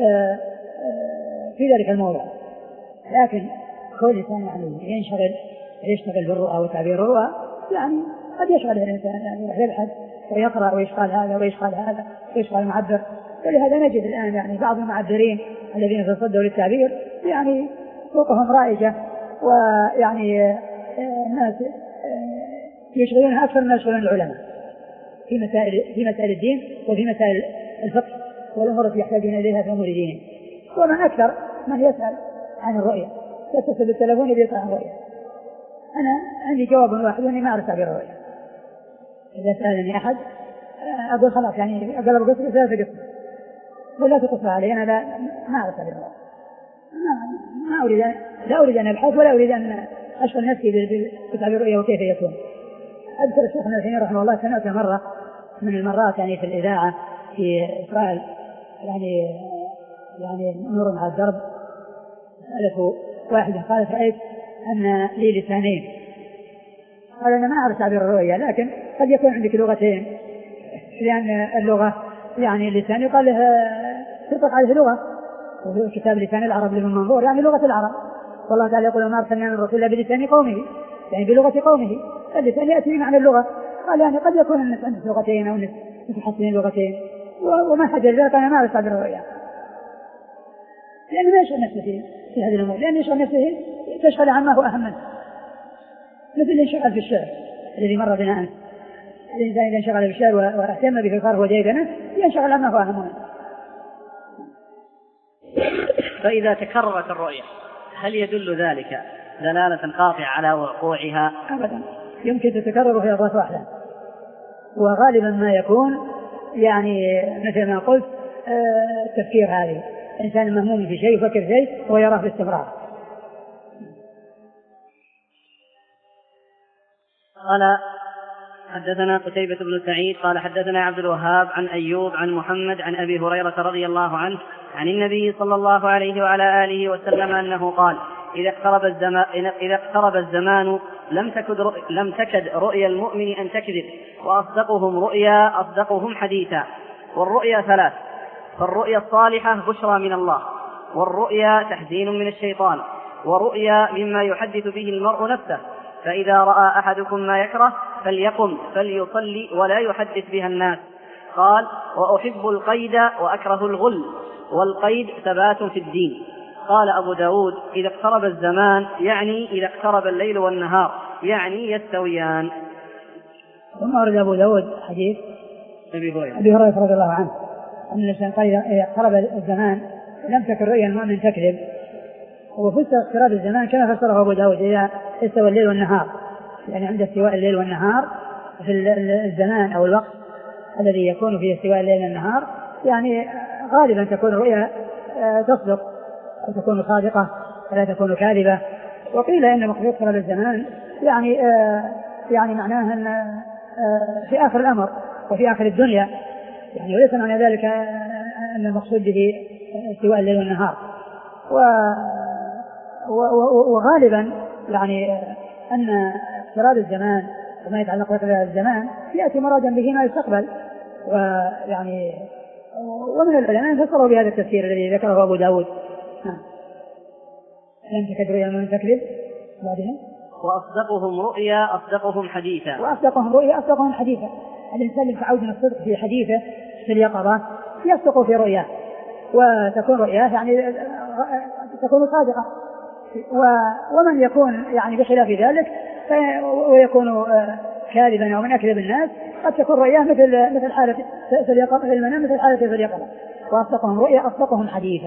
S1: في ذلك الموضوع. لكن كل إنسان يعني ينشغل يشتغل بالرؤى وتعبير الرؤى، يعني قد يشغل الإنسان يعني يبحث ويقرأ ويشغل هذا ويشغل هذا ويشغل المعبر. ولهذا نجد الآن يعني بعض المعبرين الذين تصدوا للتعبير يعني سوقهم رائجة، ويعني الناس يشغلون أكثر ما يشغلون العلماء في مسائل في مسائل الدين وفي مسائل الفقه والأمور التي يحتاجون إليها في أمور دينهم. ومن أكثر من يسأل عن الرؤية يتصل بالتلفون يسأل عن الرؤية. أنا عندي جواب واحد وأني ما أعرف تعبير الرؤية. إذا سألني أحد أقول خلاص يعني أقول أبو قصر ثلاثة قصر ولا تقصر علي، أنا لا ما أعرف تعبير الرؤية، ما, ما أريد لا أريد أن أبحث ولا أريد أن أشغل نفسي بتعبير الرؤية وكيف يكون. أذكر الشيخ ابن تيمية رحمه الله سمعت مرة من المرات يعني في الإذاعة في إسرائيل يعني يعني نور على الدرب، سألته واحد قال رأيت أن لي لسانين، قال أنا ما أعرف تعبير الرؤية لكن قد يكون عندك لغتين، لأن اللغة يعني اللسان يقال له تطلق عليه لغة، وفي كتاب لسان العرب لمن منظور يعني لغة العرب، والله تعالى يقول ما أرسلنا من رسول الله بلسان قومه يعني بلغة قومه، اللسان يأتي بمعنى اللغة. قال يعني قد يكون الناس عندك لغتين أو متحصلين لغتين وما حاجة ذلك. أنا ما أعرف تعبير الرؤية لأنه ما يشغل نفسه في هذه الأمور، لأنه يشغل نفسه تشغل عما هو أهم منه، مثل الانشغال في الشعر الذي مر بنا أنت. الإنسان إذا انشغل بالشعر واهتم به الفرح وجيدنا ينشغل عما هو أهم منه.
S2: فإذا تكررت الرؤية هل يدل ذلك دلالة قاطعة على وقوعها؟
S1: أبدا، يمكن تتكرر في أضغاث واحدة، وغالبا ما يكون يعني مثل ما قلت التفكير هذه إنسان مهموم في شيء يفكر شيء ويراه باستمرار.
S2: قال حدثنا قتيبة بن سعيد قال حدثنا عبد الوهاب عن أيوب عن محمد عن أبي هريرة رضي الله عنه عن النبي صلى الله عليه وعلى آله وسلم أنه قال إذا اقترب الزمان, إذا اقترب الزمان لم تكد, لم تكد رؤيا المؤمن أن تكذب، وأصدقهم رؤيا أصدقهم حديثا. والرؤيا ثلاث: فالرؤيا الصالحة بشرى من الله، والرؤيا تحزين من الشيطان، ورؤيا مما يحدث به المرء نفسه، فإذا رأى أحدكم ما يكره فليقم فليصلي ولا يحدث بها الناس. قال: وأحب القيد وأكره الغل، والقيد ثبات في الدين. قال أبو داود: إذا اقترب الزمان يعني إذا اقترب الليل والنهار، يعني يستويان.
S1: ثم أرد أبو داود حديث أبي هريرة رضي الله عنه أن الإنسان قال إذا اقترب الزمان لم تكن رؤيا المؤمن تكذب. وفسر اقتراب الزمان كما فسره أبو داود إذا استوى الليل والنهار، يعني عند استواء الليل والنهار في الزمان أو الوقت الذي يكون فيه استواء الليل والنهار، يعني غالبا تكون الرؤيا تصدق أو تكون صادقة ولا تكون كاذبة. وقيل إن مقصود اقتراب الزمان يعني يعني معناه أن في آخر الأمر وفي آخر الدنيا، يعني وليس معنى ذلك أن المقصود به استواء الليل والنهار. وغالبا يعني أن اقتراب الزمان وما يتعلق باقتراب الزمان يأتي مرادا به ما يستقبل، ويعني ومن العلماء فسروا بهذا التفسير الذي ذكره أبو داود. لم تكد رؤيا من تكذب.
S2: وأصدقهم رؤيا أصدقهم حديثا.
S1: وأصدقهم رؤيا أصدقهم حديثا. الإنسان يتعود من الصدق في حديثه في اليقظة يصدق في رؤياه، وتكون رؤياه يعني تكون صادقة. ومن يكون يعني بخلاف ذلك ويكون كاذبا أو من أكذب الناس قد تكون رؤياه مثل مثل حالة في اليقظة في المنام مثل حالة في اليقظة. وأصدقهم رؤيا أصدقهم حديثا.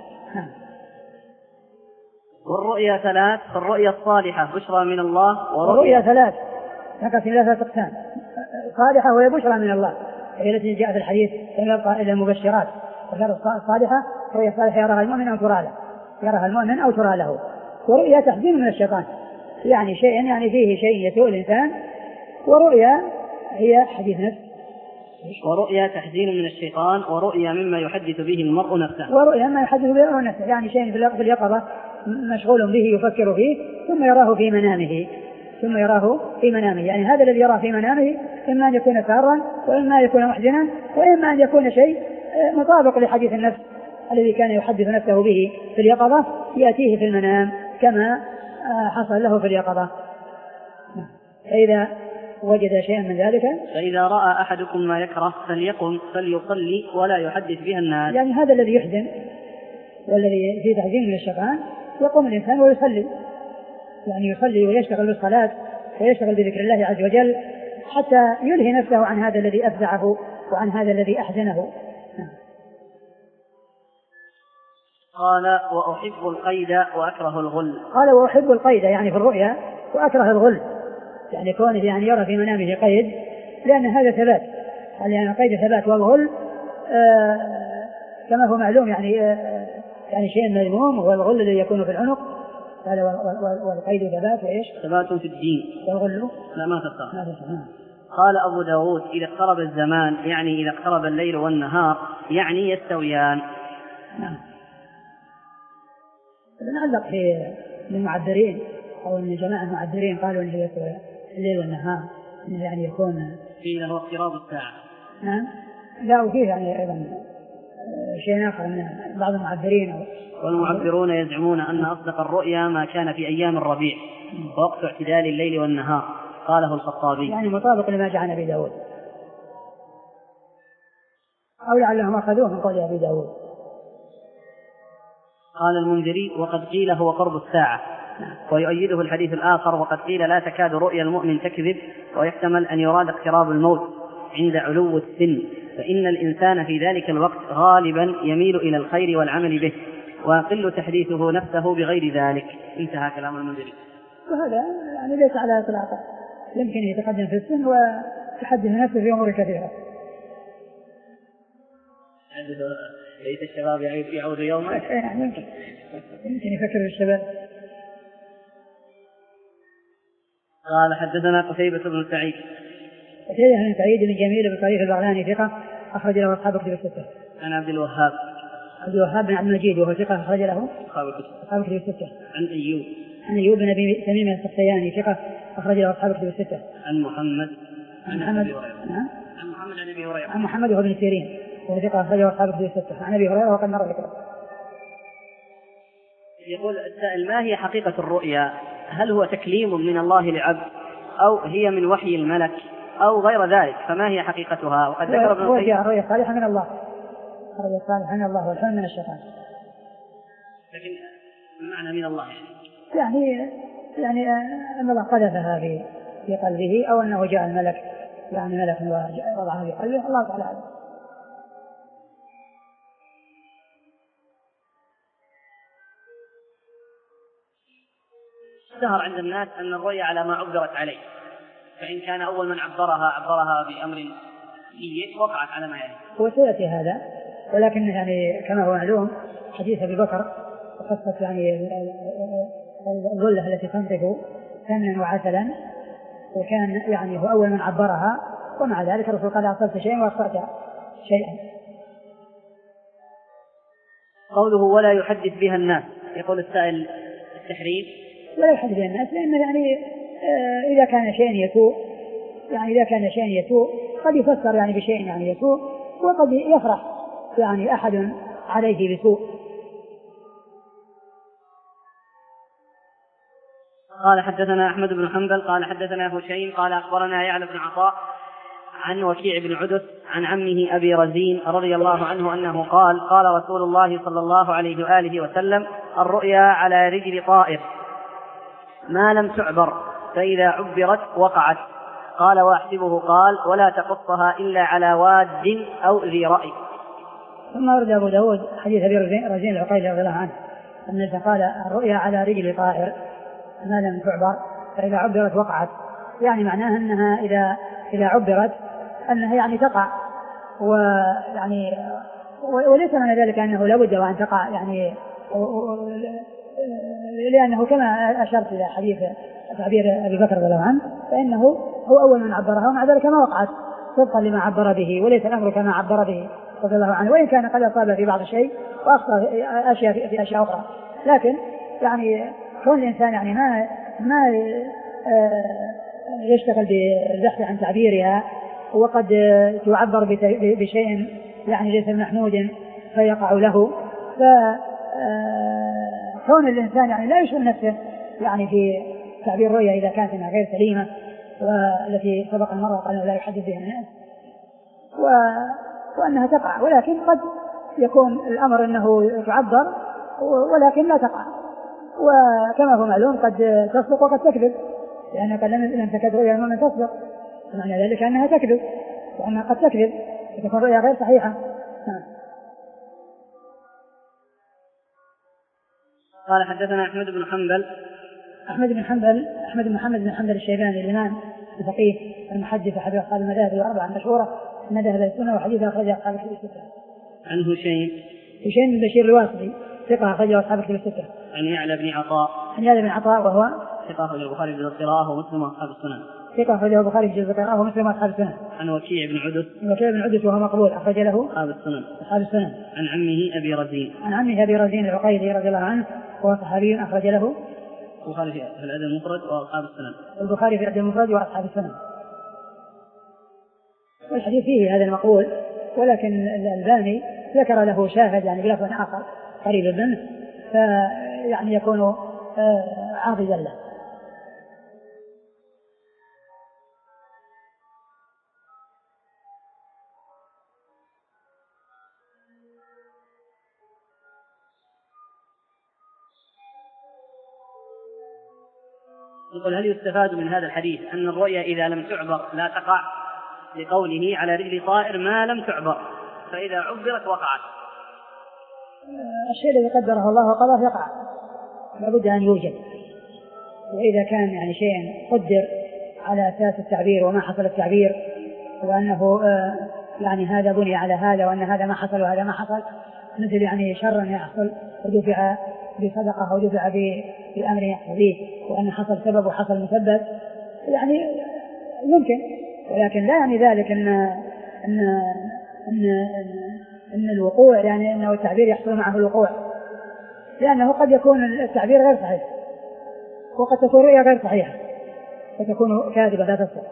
S2: والرؤيا ثلاث: فالرؤيا الصالحة بشرى من الله،
S1: والرؤيا ثلاث نقسم إلى ثلاث أقسام: صالحة وهي بشرى من الله هي التي جاء في الحديث لم يبقى إلا المبشرات، الصالحة رؤيا الصالحة يراها المؤمن أو ترى له يراها المؤمن أو ترى له. ورؤيا تحزين من الشيطان يعني شيء يعني فيه شيء يسوء الإنسان، ورؤيا هي حديث نفس،
S2: ورؤيا تحزين من الشيطان، ورؤيا مما يحدث به المرء نفسه،
S1: ورؤيا مما يحدث به المرء نفسه، يعني شيء في اليقظة مشغول به يفكر فيه ثم يراه في منامه ثم يراه في منامه يعني هذا الذي يراه في منامه إما أن يكون سارا وإما أن يكون محزنا وإما أن يكون شيء مطابق لحديث النفس الذي كان يحدث نفسه به في اليقظة يأتيه في المنام كما حصل له في اليقظة. فإذا وجد شيئا من ذلك،
S2: فإذا رأى أحدكم ما يكره فليقم فليصلي ولا يحدث بها الناس،
S1: يعني هذا الذي يحزن والذي فيه تحزين من الشيطان يقوم الإنسان ويصلي، يعني يصلي ويشتغل بالصلاة ويشتغل بذكر الله عز وجل حتى يلهي نفسه عن هذا الذي أفزعه وعن هذا الذي أحزنه.
S2: قال وأحب القيد وأكره الغل.
S1: قال وأحب القيد يعني في الرؤيا وأكره الغل، يعني كونه يعني يرى في منامه قيد لأن هذا ثبات، يعني قيد ثبات، والغل آه كما هو معلوم يعني آه يعني شيء مذموم، والغل الذي يكون في العنق هذا، والقيد ثبات وإيش؟
S2: ثبات في الدين،
S1: والغل
S2: لا ما تفهم. قال أبو داود إذا اقترب الزمان يعني إذا اقترب الليل والنهار يعني يستويان.
S1: نعم. نعلق في المعبرين أو أن جماعة المعبرين قالوا أنه يستوي الليل والنهار يعني يكون
S2: فيه هو اقتراب الساعة.
S1: نعم. لا وفيه يعني أيضا شيء آخر من بعض المعبرين.
S2: والمعبرون يزعمون أن أصدق الرؤيا ما كان في أيام الربيع ووقت اعتدال الليل والنهار، قاله الخطابي،
S1: يعني مطابق لما جاء عن أبي داود، أو لعلهم أخذوه من قول أبي داود.
S2: قال المنذري وقد قيل هو قرب الساعة، ويؤيده الحديث الآخر وقد قيل لا تكاد رؤيا المؤمن تكذب، ويحتمل أن يراد اقتراب الموت عند علو السن، فإن الإنسان في ذلك الوقت غالبا يميل إلى الخير والعمل به، ويقل تحديثه نفسه بغير ذلك. انتهى كلام المنذري.
S1: وهذا يعني ليس على إطلاقه، يمكن يتقدم في السن ويحدث نفسه في أمور كثيرة.
S2: ليس الشباب يعود يوما،
S1: يعني يمكن يمكن يفكر في الشباب.
S2: قال حدثنا قتيبة بن سعيد.
S1: قتيبة بن سعيد بن جميل بن طريف البغلاني ثقة أخرج له أصحاب كتب الستة.
S2: عن عبد الوهاب.
S1: عبد الوهاب بن عبد المجيد وهو ثقة أخرج له
S2: أصحاب كتب الستة. عن أيوب.
S1: عن أيوب بن أبي تميم السختياني ثقة أخرج له أصحاب كتب الستة.
S2: عن محمد.
S1: عن محمد.
S2: نعم. عن محمد عن أبي هريرة.
S1: عن محمد وهو ابن سيرين وهو ثقة أخرج له أصحاب كتب الستة. عن أبي هريرة وقد مر ذكره.
S2: يقول السائل ما هي حقيقة الرؤيا؟ هل هو تكليم من الله لعبد أو هي من وحي الملك أو غير ذلك؟ فما هي حقيقتها؟ وقد ذكر ابن القيم
S1: الرؤيا صالحة من الله، الرؤيا صالحة من الله والحلم من الشيطان.
S2: لكن المعنى من الله
S1: يعني يعني يعني أن الله قذفها في في قلبه أو أنه جاء الملك يعني ملك وضعها في قلبه، الله تعالى أعلم.
S2: اشتهر عند الناس أن الرؤيا على ما عبرت عليه، فإن كان أول من عبرها عبرها بأمر سيء وقعت على ما يعني.
S1: هو سيأتي هذا، ولكن يعني كما هو معلوم حديث أبي بكر وقصة يعني الظلة التي تنطق سمنا وعسلا، وكان يعني هو أول من عبرها، ومع ذلك الرسول قال أصبت شيئا وأخطأت شيئا.
S2: قوله ولا يحدث بها الناس، يقول السائل التحريم
S1: ولا يحدث بها الناس، لأن يعني إذا كان شيء يسوء يعني إذا كان شيء يسوء قد يفسر يعني بشيء يعني يسوء، وقد يفرح يعني أحد عليه بسوء.
S2: قال حدثنا أحمد بن حنبل قال حدثنا هشيم قال أخبرنا يعلى بن عطاء عن وكيع بن عدس عن عمه أبي رزين رضي الله عنه أنه قال قال رسول الله صلى الله عليه وآله وسلم الرؤيا على رجل طائر ما لم تعبر، فإذا عبرت وقعت. قال وأحسبه قال ولا تقصها إلا على واد أو ذي رأي.
S1: ثم ورد أبو داود حديث أبي رزين العقيلي رضي الله عنه أنه قال الرؤيا على رجل طائر ما لم تعبر فإذا عبرت وقعت، يعني معناها أنها إذا إذا عبرت أنها يعني تقع، ويعني وليس معنى ذلك أنه لابد وأن تقع، يعني لأنه كما أشرت إلى حديث تعبير أبي بكر رضي الله عنه فإنه هو أول من عبرها، ومع ذلك ما وقعت صدقا لما عبر به، وليس الأمر كما عبر به رضي الله عنه، وإن كان قد أصاب في بعض الشيء وأخطأ أشياء في أشياء أخرى، لكن يعني كون الإنسان يعني ما ما يشتغل بالبحث عن تعبيرها، وقد تعبر بشيء يعني ليس محمود فيقع له، فكون الإنسان يعني لا يشغل نفسه يعني في تعبير الرؤيا إذا كانت انها غير سليمة، والتي سبق المرة قال لا يحدث بها الناس، وأنها تقع، ولكن قد يكون الأمر أنه تعبر ولكن لا تقع، وكما هو معلوم قد تصدق وقد تكذب، لأنك لم تكد رؤيا من تصدق، معنى ذلك أنها تكذب، وأنها قد تكذب وتكون رؤيا غير صحيحة.
S2: قال حدثنا أحمد بن حنبل
S1: أحمد بن حنبل أحمد بن محمد بن حنبل الشيباني الإمام الفقيه المحدث أحد أصحاب المذاهب الأربعة المشهورة من مذاهب السنة، وحديث أخرجه أصحاب الكتب الستة.
S2: عن هشيم
S1: هشيم بن بشير الواسطي ثقة أخرجه أصحاب الكتب الستة.
S2: عن يعلى بن عطاء
S1: عن يعلى بن عطاء وهو
S2: ثقة أخرجه البخاري في القراءة ومسلم وأصحاب السنن.
S1: ثقة أخرجه البخاري في القراءة ومسلم وأصحاب السنن.
S2: عن وكيع بن عدس
S1: وكيع بن عدس وهو مقبول أخرج له
S2: أصحاب السنن.
S1: أصحاب السنن.
S2: عن عمه أبي رزين
S1: عن عمه أبي رزين العقيلي رضي الله عنه وهو صحابي أخرج له
S2: البخاري في الأدب المفرد وأصحاب السنن.
S1: البخاري في الأدب المفرد وأصحاب السنن. والحديث فيه هذا المقبول، ولكن الألباني ذكر له شاهد يعني بلفظ آخر قريب منه، فيعني يكون عاضدا له.
S2: يقول هل يستفاد من هذا الحديث أن الرؤيا إذا لم تعبر لا تقع، لقوله على رجل طائر ما لم تعبر، فإذا عبرت وقعت؟
S1: الشيء الذي قدره الله وقضاه يقع، لابد أن يوجد، وإذا كان يعني شيء قدر على أساس التعبير وما حصل التعبير، وأنه يعني هذا بني على هذا وأن هذا ما حصل وهذا ما حصل، مثل يعني شر يحصل ودفع بصدقة أو دفع بأمر يحصل به، وأن حصل سبب وحصل مسبب، يعني يمكن، ولكن لا يعني ذلك أن أن أن, أن الوقوع يعني أنه التعبير يحصل معه الوقوع، لأنه قد يكون التعبير غير صحيح، وقد تكون رؤيا غير صحيحة وتكون كاذبة لا تصدق.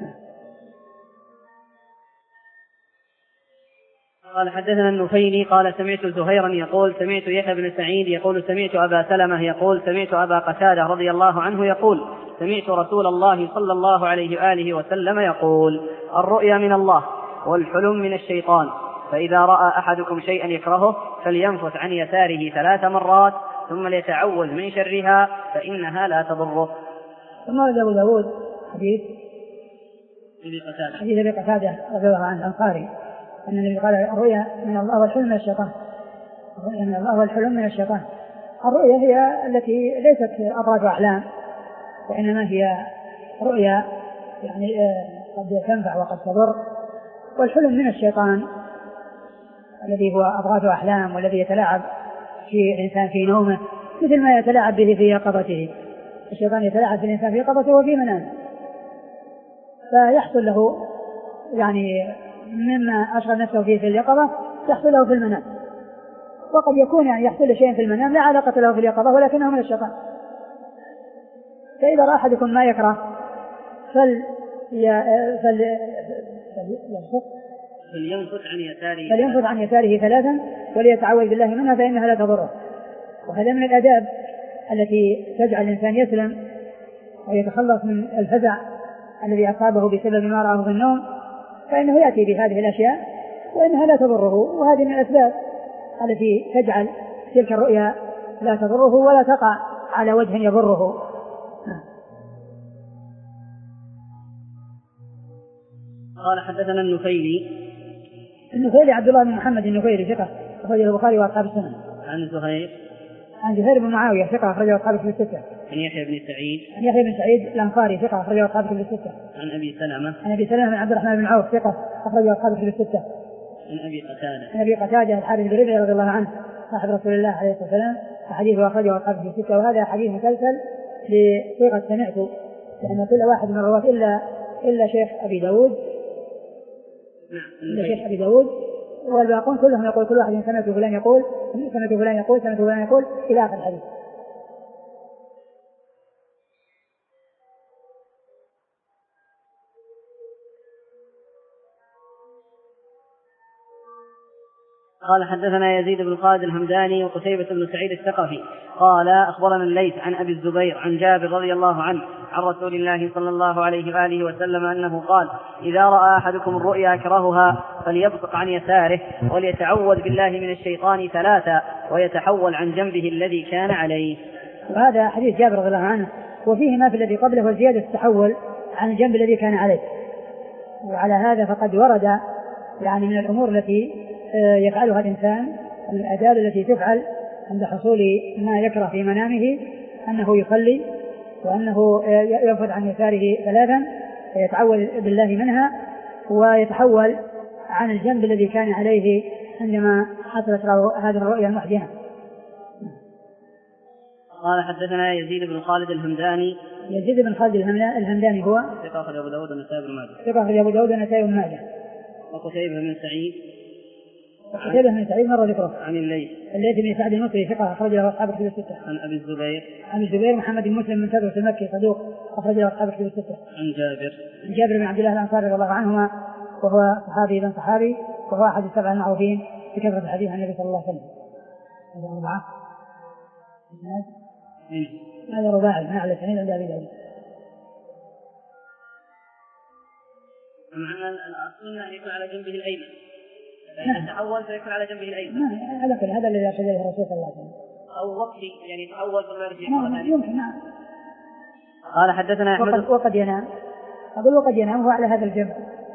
S2: قال حدثنا النفيلي قال سمعت زهيرا يقول سمعت يحيى بن سعيد يقول سمعت أبا سلمة يقول سمعت أبا قتادة رضي الله عنه يقول سمعت رسول الله صلى الله عليه وآله وسلم يقول الرؤيا من الله والحلم من الشيطان، فإذا رأى أحدكم شيئا يكرهه فلينفث عن يساره ثلاث مرات ثم ليتعوذ من شرها فإنها لا تضره.
S1: ثم ورد أبو داود حديث
S2: أبي قتادة
S1: حديث أبي قتادة رضي الله عنه الأنصاري أن النبي قال الرؤيا من الله والحلم من الشيطان. الرؤيا من الله والحلم من الشيطان. الرؤيا هي التي ليست أضغاث أحلام، وإنما هي رؤيا يعني قد تنفع وقد تضر، والحلم من الشيطان الذي هو أضغاث أحلام والذي يتلاعب في الإنسان في نومه مثل ما يتلاعب به في يقظته. الشيطان يتلاعب في الإنسان في يقظته وفي منامه، فيحصل له يعني مما أشغل نفسه فيه في اليقظة يحصل له في المنام، وقد يكون يعني يحصل له شيء في المنام لا علاقة له في اليقظة ولكنه من الشيطان. فإذا رأى أحدكم ما يكره فل فل
S2: فلينفث عن يساره
S1: فلينفث عن يساره ثلاثا وليتعوذ بالله منها فإنها لا تضره. وهذا من الآداب التي تجعل الإنسان يسلم ويتخلص من الفزع الذي أصابه بسبب ما رآه في النوم، فإنه يأتي بهذه الأشياء وإنها لا تضره، وهذه من الأسباب التي تجعل تلك الرؤيا لا تضره ولا تقع على وجه يضره.
S2: قال حدثنا النفيلي
S1: النفيلي عبد الله بن محمد النفيلي ثقة أخرجه البخاري وأصحاب السنن.
S2: عن زهير
S1: عن زهير بن معاوية ثقة أخرجه أصحاب الكتب الستة.
S2: عن يحيى بن سعيد
S1: عن يحيى بن سعيد الأنصاري ثقة أخرجه أصحاب الكتب الستة.
S2: عن أبي سلمة
S1: عن أبي سلمة بن عبد الرحمن بن عوف ثقة أخرجه أصحاب الكتب الستة.
S2: عن أبي قتادة
S1: عن أبي قتادة الحارث بن ربيعة رضي الله عنه صاحب رسول الله عليه الصلاة والسلام، وحديثه أخرجه أصحاب الكتب الستة. وهذا حديث مسلسل بصيغة سمعت، لأن كل واحد من الرواة إلا إلا شيخ أبي داود إلا شيخ أبي داود والباقون كلهم يقول كل واحد سمعت فلان يقول سمعت فلان يقول سمعت فلان يقول إلى آخر الحديث.
S2: قال حدثنا يزيد بن خالد الهمداني وقتيبة بن سعيد الثقفي قال أخبرنا الليث عن أبي الزبير عن جابر رضي الله عنه عن رسول الله صلى الله عليه وآله وسلم أنه قال: إذا رأى أحدكم الرؤيا يكرهها فليبصق عن يساره وليتعوذ بالله من الشيطان ثلاثا ويتحول عن جنبه الذي كان عليه.
S1: وهذا حديث جابر رضي الله عنه وفيه ما في الذي قبله وزيادة التحول عن الجنب الذي كان عليه. وعلى هذا فقد ورد يعني من الأمور التي يفعلها الإنسان من الآداب التي تفعل عند حصول ما يكره في منامه أنه يصلي وأنه ينفذ عن يساره ثلاثا ويتعوذ بالله منها ويتحول عن الجنب الذي كان عليه عندما حصلت له هذه الرؤيا المحزنة.
S2: قال حدثنا يزيد بن خالد الهمداني.
S1: يزيد بن خالد الهمداني هو
S2: ثقة أخرجه أبو داود والنسائي بن ماجه.
S1: ثقة أخرجه أبو داود والنسائي بن ماجه.
S2: وقتيبة بن سعيد.
S1: وقتيبة بن سعيد مرة ذكره.
S2: عن الليث.
S1: الليث بن سعد المصري ثقة أخرج له أصحاب الكتب الستة.
S2: عن أبي الزبير.
S1: عن الزبير محمد بن مسلم من تدرس المكي صدوق أخرج له أصحاب الكتب الستة.
S2: عن جابر.
S1: عن جابر بن عبد الله الأنصاري رضي الله عنهما وهو صحابي بن صحابي وهو أحد السبع المعروفين بكثرة الحديث عن النبي صلى الله عليه وسلم. هذا أربعة. هذا رباعي من أعلى سنين عند أبي داود.
S2: معنى الأصل أن يكون على جنبه الأيمن. إذا تحول فيكون على جنبه الأيمن.
S1: على كل هذا الذي أخرجه الرسول صلى الله عليه وسلم.
S2: أو وقتي يعني تحول في الرجل.
S1: نعم يمكن نعم.
S2: قال حدثنا أحمد.
S1: وقد, وقد ينام. أقول وقد ينام هو على هذا الجنب.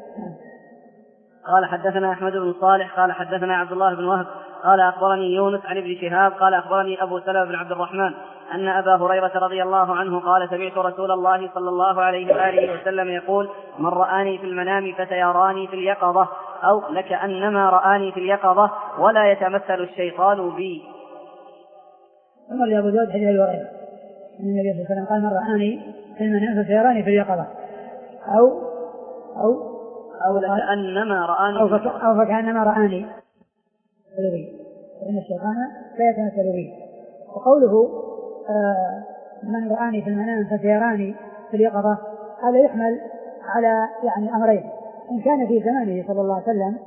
S2: قال حدثنا أحمد بن صالح قال حدثنا عبد الله بن وهب قال أخبرني يونس عن ابن شهاب قال أخبرني أبو سلمة بن عبد الرحمن أن أبا هريرة رضي الله عنه قال: سمعت رسول الله صلى الله عليه وآله وسلم يقول: من رآني في المنام فسيراني في اليقظة، أو لكأنما رآني في اليقظة ولا يتمثل الشيطان بي.
S1: ثم لأبو داود حديث أبي هريرة أن النبي صلى الله عليه وسلم قال: من رآني في المنام فسيراني في اليقظة، أو أو
S2: أو لكأنما رآني
S1: أو, فك... أو فكأنما رآني فإن الشيطان لا يتمثل بي. وقوله آه من رآني في المنام فسيراني في اليقظة هذا يحمل على يعني أمرين: إن كان في زمانه صلى الله عليه وسلم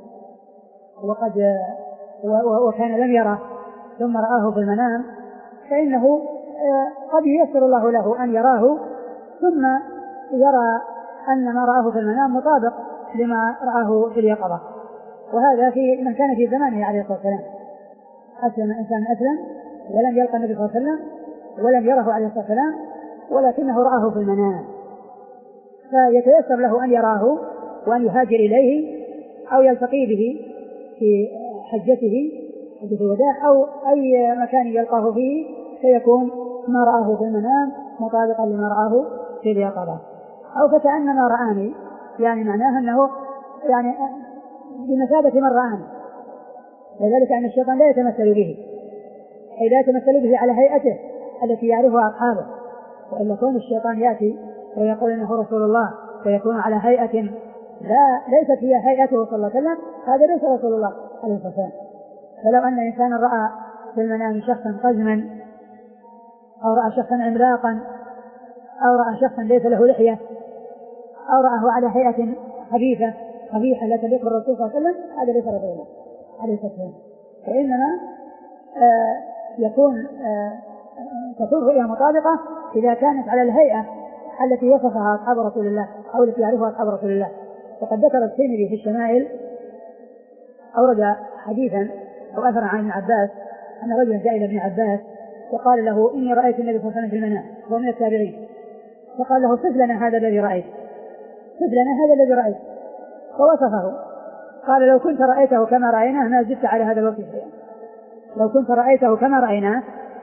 S1: وقد وكان لم يره ثم رآه في المنام فإنه آه قد ييسر الله له أن يراه ثم يرى أن ما رآه في المنام مطابق لما رآه في اليقظة. وهذا في من كان في زمانه عليه الصلاة والسلام. أسلم إنسان أسلم ولم يلقى النبي صلى الله عليه وسلم ولم يره عليه الصلاة والسلام ولكنه رآه في المنام فيتيسر له أن يراه وأن يهاجر إليه أو يلتقي به في حجته حجة الوداع أو أي مكان يلقاه فيه فيكون ما رآه في المنام مطابقا لما رآه في اليقظة. أو فكأنما رآني يعني معناه أنه يعني بمثابة من رآني، لذلك أن الشيطان لا يتمثل به أي لا يتمثل به على هيئته التي يعرفها أصحابه، وإلا كون الشيطان يأتي ويقول إنه رسول الله فيكون على هيئة لا ليست هي هيئته صلى الله عليه وسلم هذا ليس رسول الله عليه الصلاة والسلام. فلو أن إنسانا رأى في المنام شخصا قزما أو رأى شخصا عملاقا أو رأى شخصا ليس له لحية أو رآه على هيئة خبيثة قبيحة لا تليق بالرسول صلى الله عليه وسلم هذا ليس رسول الله عليه الصلاة والسلام. فإنما آه يكون آه تكون رؤيا مطابقة إذا كانت على الهيئة التي وصفها أصحاب رسول الله أو التي يعرفها أصحاب رسول الله. وقد ذكر الترمذي في الشمائل أورد حديثا أو أثر عن ابن عباس أن رجلا جاء إلى ابن عباس وقال له: إني رأيت النبي صلى الله عليه وسلم في المنام، هو من التابعين، فقال له: صف لنا هذا الذي رأيت صف لنا هذا الذي رأيت فوصفه. قال: لو كنت رأيته كما رأيناه ما زدت على هذا الوصف شيئا. لو كنت رأيته كما رأيناه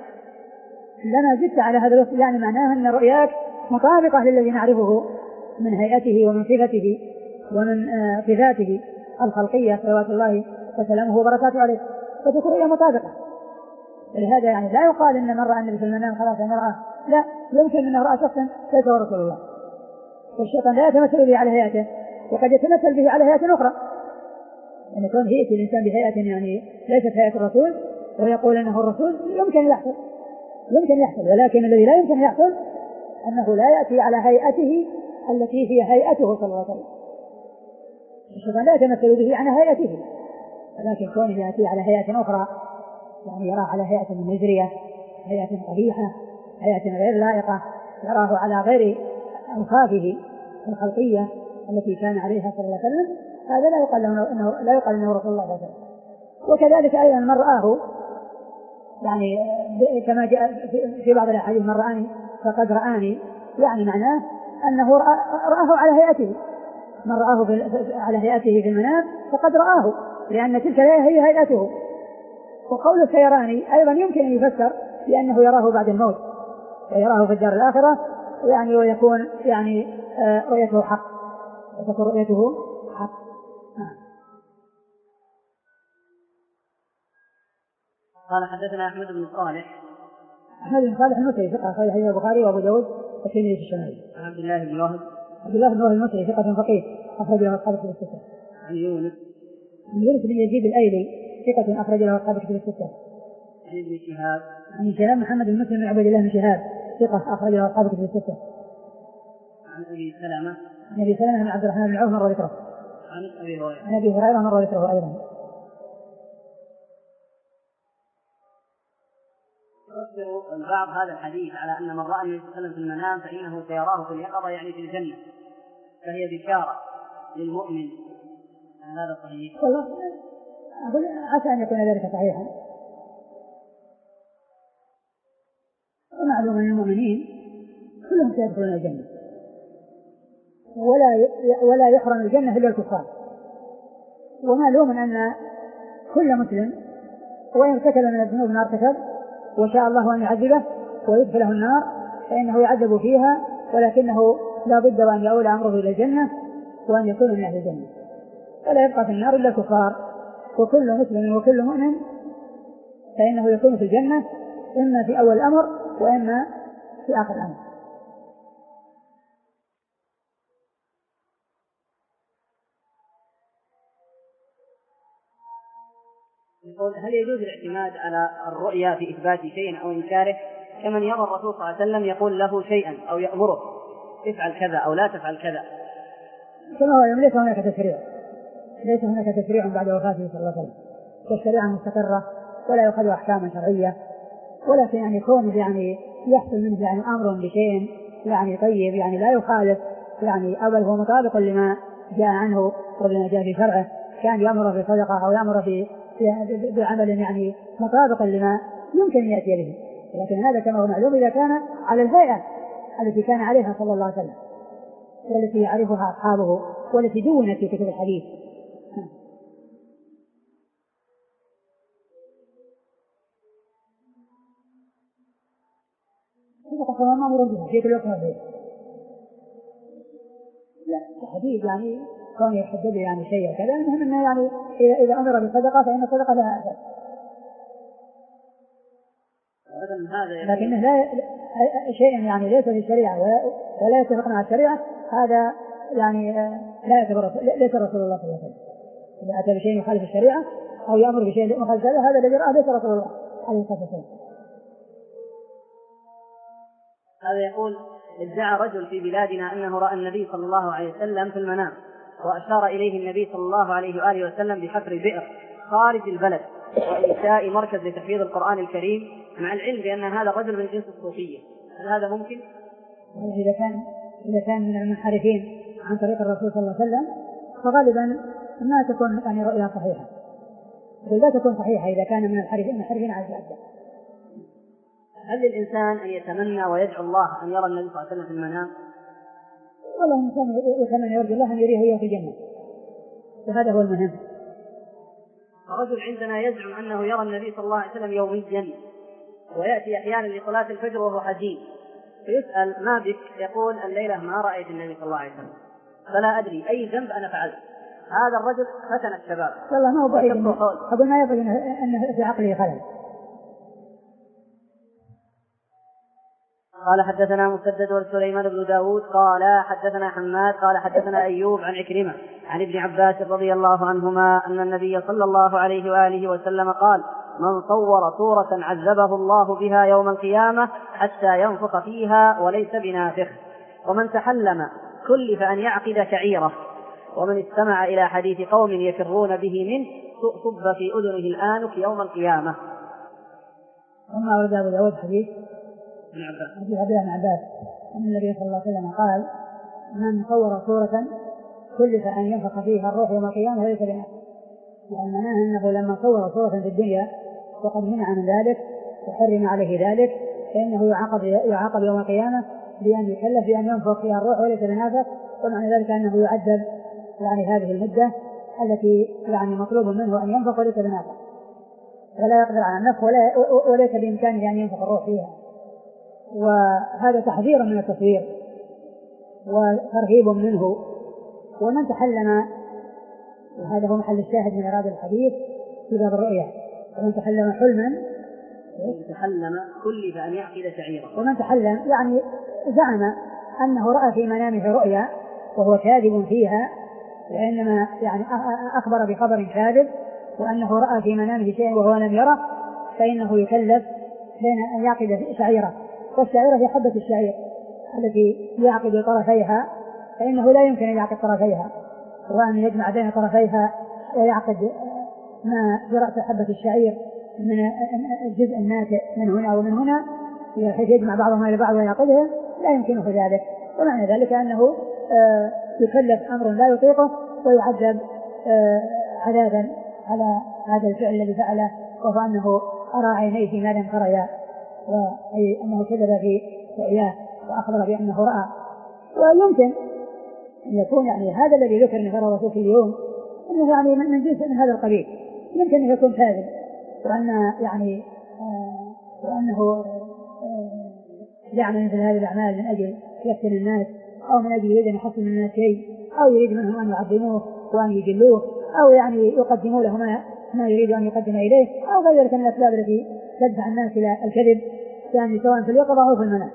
S1: لما زدت على هذا الوصف، يعني معناه أن رؤياك مطابقة للذي نعرفه من هيئته ومن صفته ومن صفاته الخلقية صلوات الله وسلامه وبركاته عليه، فتكون رؤيا مطابقة. ولهذا يعني لا يقال إن من رأى النبي في المنام خلاص أن رآه، لا، يمكن أنه رأى شخصا ليس هو رسول الله، والشيطان لا يتمثل به على هيئته، وقد يتمثل به على هيئة أخرى، أن يعني يكون هيئة الإنسان بهيئة يعني ليست هيئة الرسول ويقول أنه الرسول، يمكن يحصل يمكن يحصل ولكن الذي لا يمكن يحصل أنه لا يأتي على هيئته التي هي هيئته صلى الله عليه وسلم. الشيطان لا يتمثل به على هيئته، ولكن كونه يأتي على هيئة أخرى، يعني يراه على هيئة مزرية، هيئة قبيحة، هيئة غير لائقة، يراه على غير أوصافه الخلقية التي كان عليها صلى الله عليه وسلم، هذا لا يقال له إنه لا يقال إنه رسول الله صلى الله عليه وسلم. وكذلك أيضا من رآه يعني كما جاء في بعض الأحاديث من رآني فقد رآني، يعني معناه أنه رآه على هيئته، من رآه على هيئته في المنام فقد رآه، لأن تلك هي هيئته. وقول سيراني أيضا يمكن أن يفسر لأنه يراه بعد الموت ويراه في الدار الآخرة، يعني ويكون يعني رؤيته حق، وتكون رؤيته حق.
S2: قال حدثنا أحمد بن صالح
S1: أحمد بن صالح المصري ثقة أخرج حديث البخاري وأبو داود والترمذي في الشمال.
S2: عن عبد الله بن وهب
S1: عبد الله بن وهب المصري ثقة فقيه أخرج له أصحاب الكتب الستة.
S2: عن يونس
S1: عن يونس بن يزيد الأيلي ثقة أخرج له أصحاب الكتب الستة.
S2: عن ابن شهاب
S1: عن شهاب محمد بن مسلم بن عبد الله بن شهاب ثقة أخرج له أصحاب الكتب الستة.
S2: عن أبي سلمة
S1: عن أبي سلمة بن عبد الرحمن بن عوف مرة ذكره.
S2: عن أبي هريرة
S1: عن أبي هريرة مرة ذكره أيضا.
S2: يفسر البعض هذا الحديث على أن من رأى النبي صلى الله عليه وسلم في المنام فإنه سيراه في اليقظة، يعني في الجنة، فهي بشارة للمؤمن. هذا صحيح؟
S1: والله أقول عسى أن يكون ذلك صحيحا، ومعلوم أن المؤمنين كلهم سيدخلون الجنة، ولا ولا يحرم الجنة إلا الكفار، ومعلوم أن كل مسلم وإن ارتكب من الذنوب ما ارتكب وشاء الله أن يعذبه ويدخله النار فإنه يعذب فيها، ولكنه لا بد وأن يؤول أمره إلى الجنة وأن يكون من أهل الجنة، ولا يبقى في النار إلا الكفار. وكل مسلم وكل مؤمن فإنه يكون في الجنة إما في أول الأمر وإما في آخر الأمر.
S2: يقول: هل يجوز الاعتماد على الرؤيا في إثبات شيء أو إنكاره، كمن يرى الرسول صلى الله عليه وسلم يقول له شيئا أو يأمره افعل كذا أو لا تفعل كذا؟
S1: كما هو ليس هناك تشريع، ليس هناك تشريع بعد وفاته صلى الله عليه وسلم، والشريعة مستقرة ولا يؤخذ أحكاما شرعية، ولكن يعني كون يعني يحصل منه يعني أمر بشيء يعني طيب يعني لا يخالف يعني أول هو مطابق لما جاء عنه ولما جاء في شرعه، كان يأمر بصدقة أو يأمر بعمل يعني مطابق لما يمكن أن يأتي به، لكن هذا كما هو معلوم إذا كان على الهيئة التي كان عليها صلى الله عليه وسلم والتي يعرفها أصحابه والتي دونت في كتب الحديث. هذا كما ما مرون بها في كل وقت هذه. لا الحديث يعني كون يحدد يعني شيء وكذا، المهم أنه يعني إذا أمر بالصدقة فإن الصدقة لها أثر، لكنه لا شيء يعني ليس في الشريعة ولا يتفق مع الشريعة، هذا يعني لا يعتبر ليس رسول الله صلى الله عليه وسلم. إذا أتى بشيء يخالف الشريعة أو يأمر بشيء مخالف هذا الذي رأى ليس رسول الله عليه الصلاة والسلام.
S2: هذا يقول: ادعى رجل في بلادنا أنه رأى النبي صلى الله عليه وسلم في المنام، وأشار إليه النبي صلى الله عليه وآله وسلم بحفر بئر خارج البلد وإنشاء مركز لتحفيظ القرآن الكريم، مع العلم بأن هذا الرجل من جنس الصوفية، هل هذا ممكن؟
S1: إذا كان إذا كان من المنحرفين عن طريق الرسول صلى الله عليه وسلم فغالبا ما تكون يعني رؤيا صحيحة، لا تكون صحيحة إذا كان من المنحرفين على الجادة.
S2: هل للإنسان أن يتمنى ويدعو الله أن يرى النبي صلى الله عليه وسلم في المنام؟
S1: والله الإنسان يتمنى يرجو الله أن يريه هو في الجنة، وهذا هو المهم.
S2: رجل عندنا يزعم أنه يرى النبي صلى الله عليه وسلم يوميا، ويأتي أحيانا لصلاة الفجر وهو حزين، فيسأل: ما بك؟ يقول: الليلة ما رأيت النبي صلى الله عليه وسلم، فلا أدري أي ذنب أنا فعلت. هذا الرجل فتن الشباب.
S1: والله ما هو بعيد، أقول ما يبغي أنه في عقله خلل،
S2: قال حدثنا مسدد وسليمان بن داود قال حدثنا حماد قال حدثنا أيوب عن عكرمة عن ابن عباس رضي الله عنهما أن النبي صلى الله عليه وآله وسلم قال من صور صورة عذبه الله بها يوم القيامة حتى ينفخ فيها وليس بنافخ، ومن تحلم كلف أن يعقد شعيرة، ومن استمع إلى حديث قوم يفرون به منه صب في أذنه الآنك يوم القيامة.
S1: ثم أورد أبو داود حديث
S2: ابن عباس
S1: حديث عبد الله بن عباس أن النبي صلى الله عليه وسلم قال من صور صورة كلف أن ينفخ فيها الروح يوم القيامة وليس بنافخ، يعني معناه أنه لما صور صورة في الدنيا وقد منع من ذلك وحرم عليه ذلك فإنه يعاقب يعاقب يوم القيامة بأن يكلف بأن ينفخ فيها الروح وليس بنافخ، ومعنى ذلك أنه يعذب يعني هذه المدة التي يعني مطلوب منه أن ينفخ وليس بنافخ، ولا يقدر على النفخ ولا وليس بإمكانه أن ينفخ الروح فيها. وهذا تحذير من التصوير وترهيب منه. ومن تحلم، وهذا هو محل الشاهد من إرادة الحديث في باب الرؤيا، ومن تحلم حلما
S2: ومن تحلم كلف أن يعقد شعيرة،
S1: ومن تحلم يعني زعم أنه رأى في منامه رؤيا وهو كاذب فيها، وإنما يعني أخبر بخبر كاذب وأنه رأى في منامه شيئا وهو لم يره، فإنه يكلف بين أن يعقد شعيرة، والشعيرة هي حبة الشعير التي يعقد طرفيها، فإنه لا يمكن أن يعقد طرفيها وأن يجمع بين طرفيها ويعقد ما في رأس حبة الشعير من الجزء الناتئ من هنا ومن هنا بحيث يجمع بعضهما إلى بعض ويعقدها، لا يمكنه ذلك. ومعنى ذلك أنه يكلف أمر لا يطيقه ويعذب عذابا على هذا الفعل الذي فعله، وهو أنه أرى عينيه ما لم تريا، وأي أنه كذب في رؤياه وأخبر بأنه رأى. ويمكن أن يكون يعني هذا الذي ذكر من الرسول في اليوم أنه يعني من جزء من هذا القبيل، يمكن أن يكون كاذب، وأن يعني آه وأنه آه يعمل مثل هذه الأعمال من أجل يفتن الناس، أو من أجل يريد أن يحصل من الناس شيء، أو يريد منهم أن يعظموه وأن يجلوه، أو يعني يقدموا له ما, ما يريد أن يقدم إليه، أو غير ذلك من الأسباب التي تدفع الناس إلى الكذب، يعني سواء في اليقظة أو في المنام.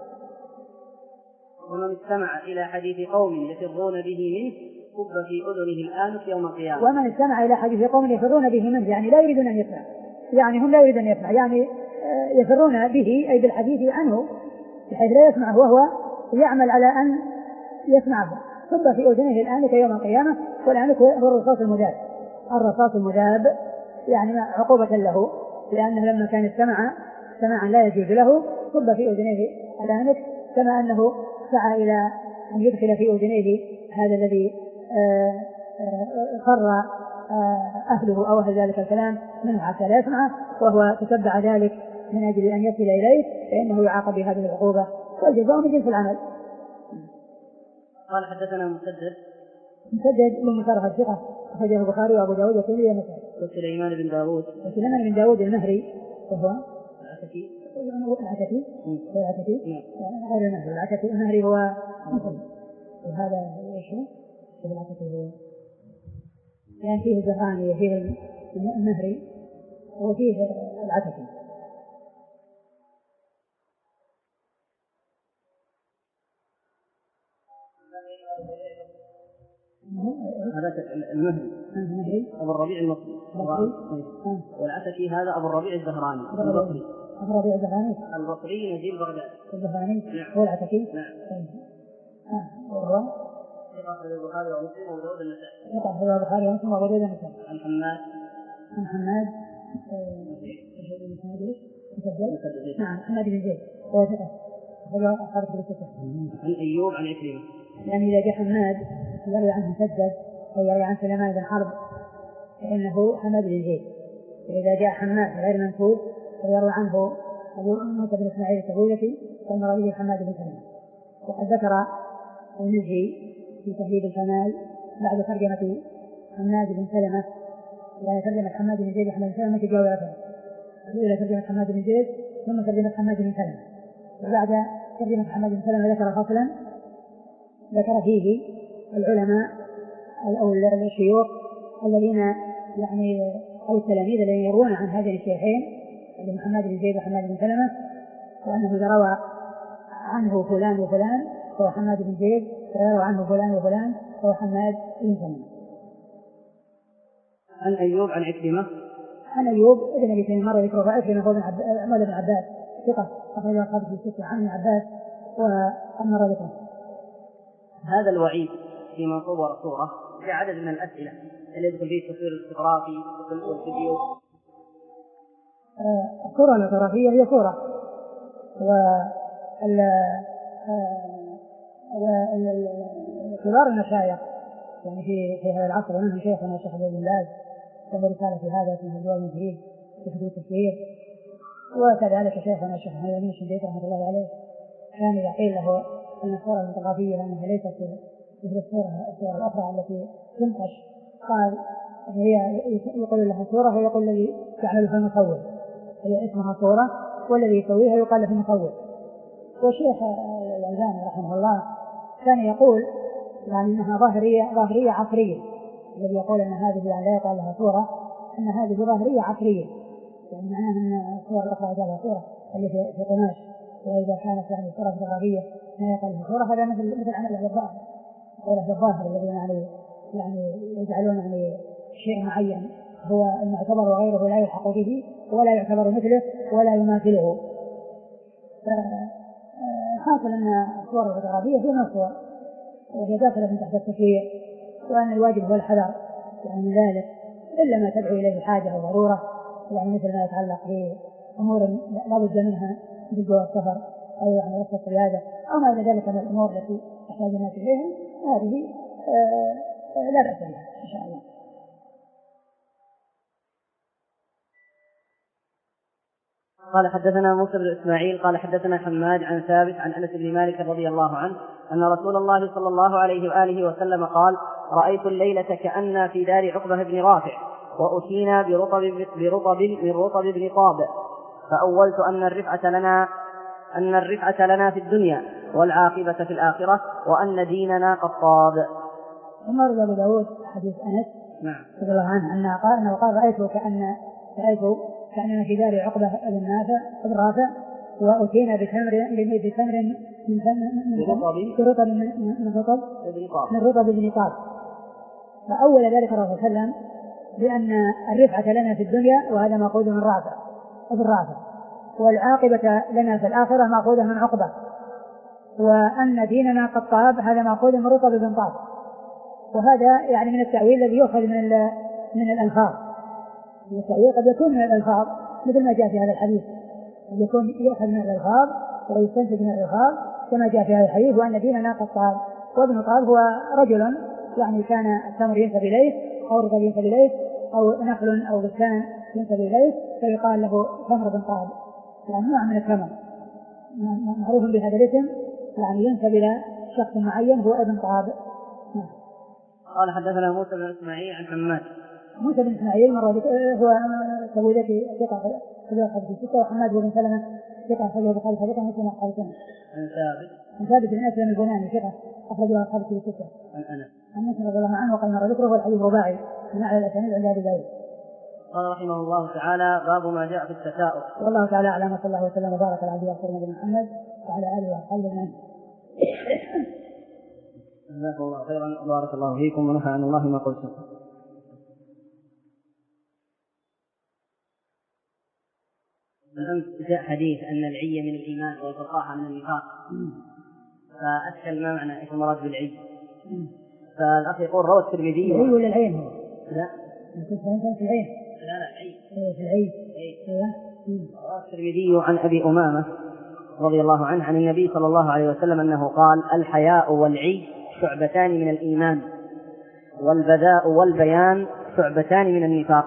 S2: ومن استمع إلى حديث قوم يفرون به منه صب في أذنه الآنك يوم القيامة.
S1: ومن استمع إلى حديث قوم يفرون به منه يعني لا يريدون أن يسمع، يعني هم لا يريدون أن يسمع، يعني يفرون به أي بالحديث عنه بحيث لا يسمعه وهو يعمل على أن يسمعه، صب في أذنه الآنك يوم القيامة. والآنك هو الرصاص المذاب، الرصاص المذاب يعني عقوبة له، لأنه لما كان استمع سماعا لا يجوز له صب في أذنه الآنك، كما أنه سعى إلى أن يدخل في أذنيه هذا الذي قر أهله أو أهل ذلك الكلام منه حتى لا يسمعه، وهو تتبع ذلك من أجل أن يصل إليه، فإنه يعاقب بهذه العقوبة، والجزاء من جنس العمل.
S2: قال حدثنا مسدد
S1: مسدد بن مشارف الثقة أخرجه البخاري وأبو داود والترمذي والنسائي.
S2: وسليمان بن داود
S1: وسليمان بن داود المهري وهو
S2: العتكي
S1: العتكي هو العتكي غير المهري، العتكي المهري هو مصري، وهذا ايش هو؟ العتكي هو يعني فيه الزهراني وفيه المهري وفيه العتكي.
S2: هذا المهري أبو الربيع المصري، والعتكي هذا أبو الربيع الزهراني البصري.
S1: أبو الربيع الزهراني
S2: البصري نزيل بغداد.
S1: الزهراني هو العتكي.
S2: نعم.
S1: آه وهو
S2: ثقة في البخاري ومسلم وأبو داود النسائي.
S1: ثقة في البخاري ومسلم وأبو داود النسائي.
S2: عن حماد
S1: عن حماد نعم حماد بن زيد وهو ثقة هو أخرج بالستة.
S2: عن أيوب عن عكرمة.
S1: يعني إذا جاء حماد يروي عنه مسدد أو يروي عن سليمان بن حرب فإنه حماد بن زيد، وإذا جاء حماد غير منسوب ويروي عنه أبو موسى بن إسماعيل التبوذكي فالمراد به حماد بن سلمة. وقد ذكر المزي في تهذيب الكمال بعد ترجمة حماد بن سلمة، يعني ترجمة حماد بن زيد وحماد بن سلمة تجاوزتها، الأولى ترجمة حماد بن زيد ثم ترجمة حماد بن سلمة، وبعد ترجمة حماد بن سلمة ذكر فصلا ذكر فيه العلماء أو الشيوخ الذين يعني أو التلاميذ الذين يروون عن هذين الشيخين اللي محمد بن زيد وحماد بن سلمة، وأنه إذا روى عنه فلان وفلان هو حماد بن زيد، ويروى عنه فلان وفلان هو حماد بن سلمة.
S2: عن أيوب عن عكرمة
S1: عن أيوب ابن أبي تميم مرة ذكره عكرمة هو مولى بن عباس ثقة أخرجه أصحاب في الستة عن ابن عباس ومر ذكره.
S2: هذا الوعيد في من صور صورة في عدد من الأسئلة اللي يدخل فيه التصوير الاستغرافي والفيديو.
S1: الصورة الاستغرافية هي صورة، وكبار المشايخ يعني في في هذا العصر ومنهم شيخنا الشيخ عبد الله له رسالة في هذا اسمها الجواب المفيد في حدود التفسير، وكذلك شيخنا الشيخ محمد بن شنقيط رحمة الله عليه كان يقيل له أن الصورة الاستغرافية لأنها ليست مثل الصورة الصور الأخرى التي تنقش، قال هي يقول لها صورة ويقول الذي يعملها المصور، هي اسمها صورة والذي يسويها يقال له المصور. والشيخ الألباني رحمه الله كان يقول يعني أنها ظاهرية ظاهرية عصرية، الذي يقول أن هذه يعني لا يقال لها صورة أن هذه ظاهرية عصرية، يعني معناها أن الصور الأخرى جابها صورة اللي في قماش، وإذا كانت يعني صورة فوتوغرافية ما يقال لها صورة، هذا مثل مثل عمل أهل الظاهر وأهل الظاهر الذين يعني يعني يجعلون يعني شيء معين هو المعتبر وغيره لا يلحق به ولا يعتبر مثله ولا يماثله. حاصل أن الصور الفوتوغرافية هي من الصور وهي داخلة من تحت التصوير، وأن الواجب هو الحذر يعني من ذلك إلا ما تدعو إليه حاجة أو ضرورة، يعني مثل ما يتعلق بأمور لا بد منها مثل جواز السفر أو يعني رخصة القيادة أو ما إلى ذلك من الأمور التي يحتاج الناس إليها، هذه آه لا بأس بها إن شاء الله.
S2: قال حدثنا موسى بن إسماعيل قال حدثنا حماد عن ثابت عن أنس بن مالك رضي الله عنه أن رسول الله صلى الله عليه وآله وسلم قال: رأيت الليلة كأن في دار عقبة بن رافع وأتينا برطب, برطب من رطب بن طاب، فأولت أن الرفعة لنا أن الرفعة لنا في الدنيا والعاقبة في الآخرة وأن ديننا قد طاب.
S1: ثم روى أبو داود حديث أنس
S2: نعم
S1: رضي الله عنه أنه قال أنه قال رأيته كأن رأيته كأننا في دار عقبة بن بن رافع وأتينا بتمر بتمر من رطب من رطب من رطب بن طاب. فأول ذلك الرسول صلى الله عليه وسلم بأن الرفعة لنا في الدنيا وهذا مأخوذ من رافع ابن رافع، والعاقبة لنا في الآخرة مأخوذة من عقبة، وأن ديننا قد طاب هذا مأخوذ من رطب بن طاب. وهذا يعني من التأويل الذي يؤخذ من من الألفاظ، من التأويل قد يكون من الألفاظ مثل ما جاء في هذا الحديث، قد يكون يؤخذ من الألفاظ ويستنتج من الألفاظ كما جاء في هذا الحديث وأن ديننا قد طاب. وابن طاب هو رجل يعني كان التمر ينسب إليه أو رطب ينسب إليه أو نخل أو بستان ينسب إليه فيقال له تمر بن طاب، يعني نوع من التمر معروف بهذا الاسم يعني ينسب إلى شخص معين هو ابن طاب.
S2: قال حدثنا موسى بن إسماعيل عن حماد.
S1: موسى بن إسماعيل مرة هو سويدتي ثقة في الحديث في ستة، وحماد بن سلمة ثقة في البخاري ثقة مثل ما قال سنة.
S2: عن ثابت
S1: عن ثابت بن أسلم البناني ثقة أخرج له أصحاب في ستة.
S2: عن أنس
S1: عن أنس رضي الله عنه وقال مرة ذكره والحديث رباعي من أعلى الأسانيد عند أبي داود.
S2: قال رحمه الله تعالى: باب ما جاء في التساؤل.
S1: والله تعالى أعلم صلى الله وسلم وبارك على عبده ورسوله محمد وعلى آله وأصحابه أجمعين.
S2: جزاكم الله خيرا وبارك الله فيكم ونفعنا الله ما قلتم. الأمس جاء حديث أن العي من الإيمان والفصاحة من النفاق، فأسأل ما معنى إيش المراد بالعي؟ فالأخ يقول روى الترمذي.
S1: العي ولا العين هو؟
S2: لا
S1: كنت فهمت في العين.
S2: لا لا عي
S1: في العين.
S2: روى الترمذي عن أبي أمامة رضي الله عنه عن النبي صلى الله عليه وسلم أنه قال: الحياء والعي شعبتان من الإيمان والبذاء والبيان شعبتان من النفاق،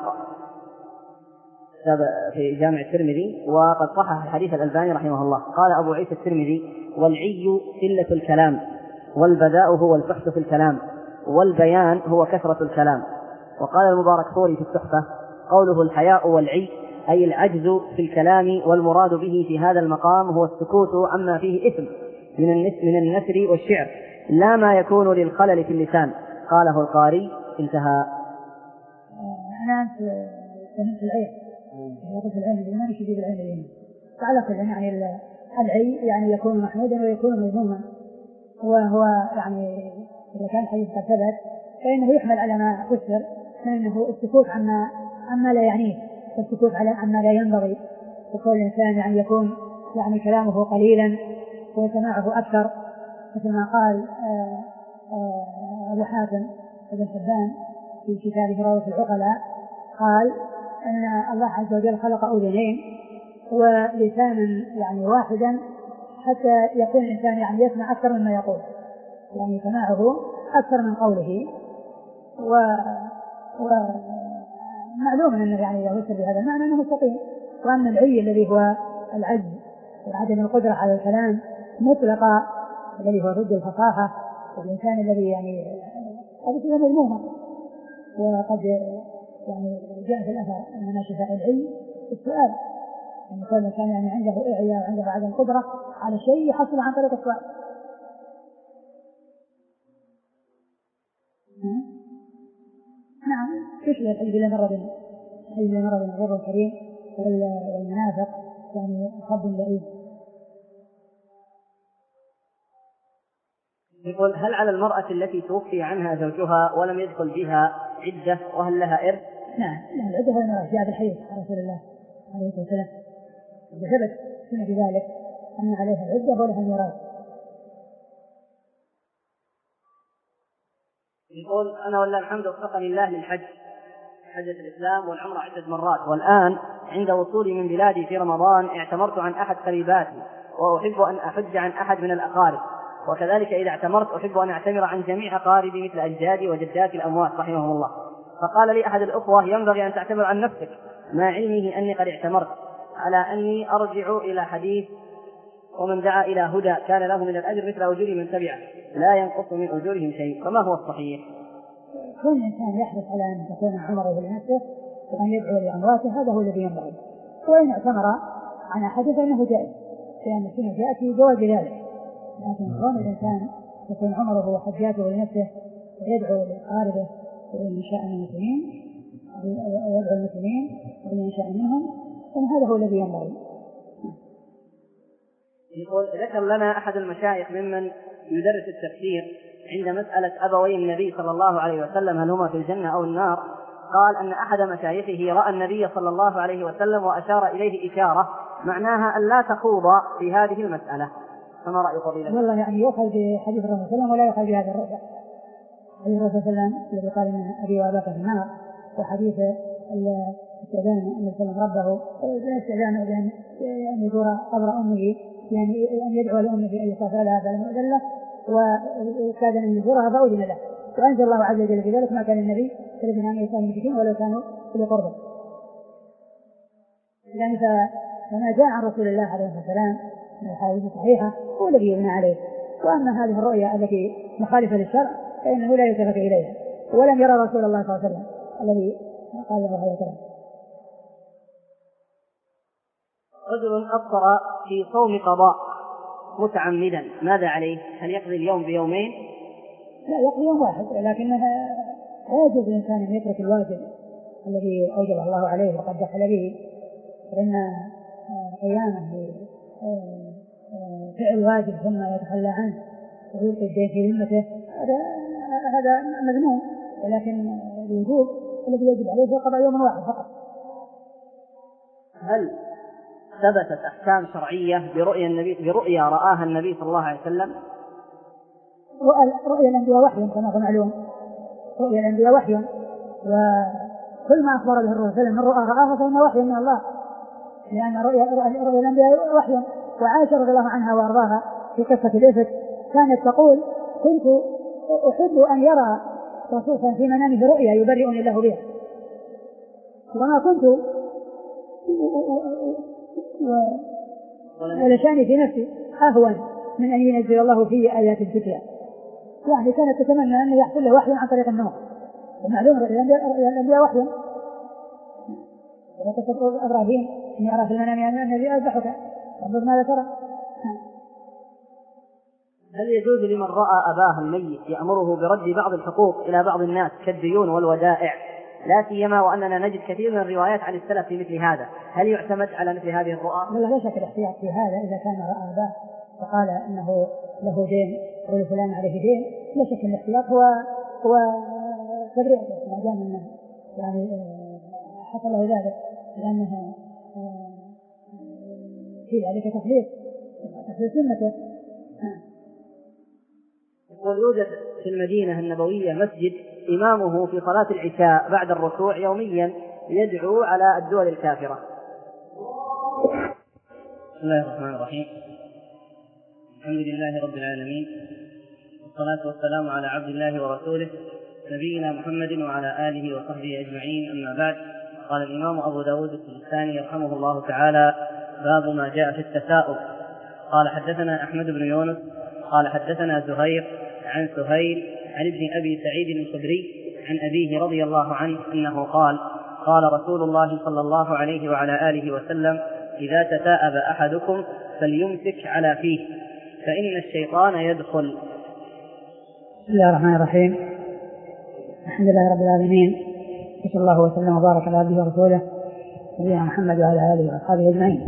S2: في جامع الترمذي. وقد صحح الحديث الألباني رحمه الله. قال أبو عيسى الترمذي: والعي قلة الكلام، والبذاء هو الفحش في الكلام، والبيان هو كثرة الكلام. وقال المباركفوري في التحفة: قوله الحياء والعي أي العجز في الكلام، والمراد به في هذا المقام هو السكوت عما فيه إثم من النثر والشعر، لا ما يكون للخلل في اللسان. قاله القاري. انتهى.
S1: أنا فهمت العين، قلت العين الإيمان يشبه بالعين الإيمان، تعلق يعني العي يعني يكون محمودا ويكون مذموما، وهو يعني إذا كان الحديث قد ثبت فإنه يحمل على ما فسر فإنه السكوت عما عما لا يعنيه، والسكوت على عما لا ينبغي، وكل الإنسان يعني يكون يعني كلامه قليلا وسماعه أكثر، مثل ما قال آآ آآ أبو حاتم بن حبان في كتابه روضة العقلاء، قال أن الله عز وجل خلق أذنين ولسانا يعني واحدا حتى يكون الإنسان يعني يسمع أكثر مما يقول، يعني سماعه أكثر من قوله. و ومعلوم أنه يعني إذا وصل بهذا المعنى أنه مستقيم. وأما العي الذي هو العجز وعدم القدرة على الكلام مطلقا الذي هو ضد الفصاحة، والإنسان الذي يعني هذه صفة مذمومة. وقد يعني جاء في الأثر أن من شفاء العي السؤال، أن يكون الإنسان يعني عنده إعياء وعنده عدم قدرة على شيء يحصل عن طريق السؤال. نعم تشبه الحديث الذي مر بنا الحديث الذي مر بنا الرب الكريم والمنافق يعني حب لئيم.
S2: يقول: هل على المرأة التي توفي عنها زوجها ولم يدخل بها عدة وهل لها إرث؟
S1: نعم لها العدة ولا جاء بالحديث عن رسول الله عليه الصلاة والسلام وثبت سنة ذلك أن عليها العدة ولها الميراث.
S2: يقول: أنا والله الحمد وفقني الله للحج، حجة الإسلام والعمرة عدة مرات، والآن عند وصولي من بلادي في رمضان اعتمرت عن أحد قريباتي وأحب أن أحج عن أحد من الأقارب، وكذلك إذا اعتمرت أحب أن أعتمر عن جميع أقاربي مثل أجدادي وجداتي الأموات رحمهم الله. فقال لي أحد الأخوة: ينبغي أن تعتمر عن نفسك، مع علمه أني قد اعتمرت، على أني أرجع إلى حديث ومن دعا إلى هدى كان له من الأجر مثل أجور من تبعه لا ينقص من أجورهم شيء، فما هو الصحيح؟
S1: كل إنسان يحرص على أن تكون عمره لنفسه وأن يدعو لأمواته، هذا هو الذي ينبغي. وإن اعتمر عن أحد فإنه جائز، لأن السنة جاءت في جواز ذلك، لكن كون الإنسان يكون عمره وحجاته لنفسه ويدعو لأقاربه وإن شاء من المسلمين ويدعو المسلمين وإن شاء منهم، فإن هذا هو الذي ينبغي.
S2: يقول: ذكر لنا أحد المشايخ ممن يدرس التفسير عند مسألة أبوي النبي صلى الله عليه وسلم هل هما في الجنة أو النار، قال أن أحد مشايخه رأى النبي صلى الله عليه وسلم وأشار إليه إشارة معناها أن لا تخوض في هذه المسألة، فما رأي فضيلة؟
S1: والله يعني يؤخذ بحديث الرسول صلى الله عليه وسلم ولا يؤخذ بهذا الرؤيا. حديث الرسول صلى الله عليه وسلم الذي قال إن أبي وأباك في النار، وحديث الاستئذان أن يسلم ربه الاستئذان بأن يزور قبر أمه، يعني أن يدعو لأمه في أن يستغفر لها فلم يؤذن له، وكاد أن يزورها فأذن له، وأنزل الله عز وجل في ذلك ما كان النبي الذين آمنوا يسلموا المشركين ولو كانوا أولي قربى. يعني فما جاء عن رسول الله عليه الصلاة والسلام من الحديث الصحيحة هو الذي يبنى عليه. وأما هذه الرؤيا التي مخالفة للشرع فإنه لا يلتفت إليها، ولم يرى رسول الله صلى الله عليه وسلم الذي قال له هذا الكلام.
S2: رجل أفطر في صوم قضاء متعمدا ماذا عليه؟ هل يقضي اليوم بيومين؟
S1: لا، يقضي يوم واحد، لكنها لا يجوز الإنسان أن يترك الواجب الذي أوجب الله عليه وقد دخل به، فإن قيامه فعل واجب ثم يتخلى عنه ويلقي الدين في ذمته هذا هذا مذموم، ولكن الوجوب الذي يجب عليه هو قضاء يوم واحد فقط.
S2: هل ثبتت أحكام شرعية برؤيا النبي برؤيا رآها النبي صلى الله عليه وسلم؟
S1: رؤيا الأنبياء وحي كما هو معلوم، رؤيا الأنبياء وحي، وكل ما أخبر به الرسول صلى الله عليه وسلم من رؤى رآها فإنه وحي من الله، لأن رؤيا رؤيا الأنبياء وحي. وعائشة رضي الله عنها وأرضاها في قصة الإفك كانت تقول: كنت أحب أن يرى رسولا في منامه رؤيا يبرئني الله بها، وما كنت ولشاني في نفسي أهون من أن ينزل الله فيه آيات الفتية. يعني كانت تتمنى أن يحصل له وحي عن طريق النور، ومعلوم الأنبياء وحي. وقصة إبراهيم أن يرى في المنام أن النبي أذبحك انظر ماذا ترى.
S2: هل يجوز لمن رأى أباه الميت يأمره برد بعض الحقوق إلى بعض الناس كالديون والودائع لا سيما وأننا نجد كثير من الروايات عن السلف في مثل هذا، هل يعتمد على مثل هذه الرؤى؟
S1: لا شك الاحتياط في هذا إذا كان رأى به وقال إنه له دين ولفلان عليه دين، لا شك الاحتياط هو هو تبرئته ما دام انه يعني حصل له ذلك، لأنه في ذلك تخليص تخليص سنته.
S2: ويوجد في المدينة النبوية مسجد إمامه في صلاة العشاء بعد الركوع يوميا يدعو على الدول الكافرة.
S3: بسم الله الرحمن الرحيم. الحمد لله رب العالمين، والصلاة والسلام على عبد الله ورسوله نبينا محمد وعلى آله وصحبه أجمعين، أما بعد. قال الإمام أبو داود السجستاني رحمه الله تعالى: باب ما جاء في التثاؤب. قال حدثنا أحمد بن يونس قال حدثنا زهير عن سهيل عن ابن أبي سعيد الخدري عن أبيه رضي الله عنه أنه قال: قال رسول الله صلى الله عليه وعلى آله وسلم: إذا تثاءب أحدكم فليمسك على فيه فإن الشيطان يدخل.
S1: بسم الله الرحمن الرحيم. الحمد لله رب العالمين، صلى الله وسلم وبارك على عبده ورسوله نبينا محمد وعلى آله وأصحابه أجمعين.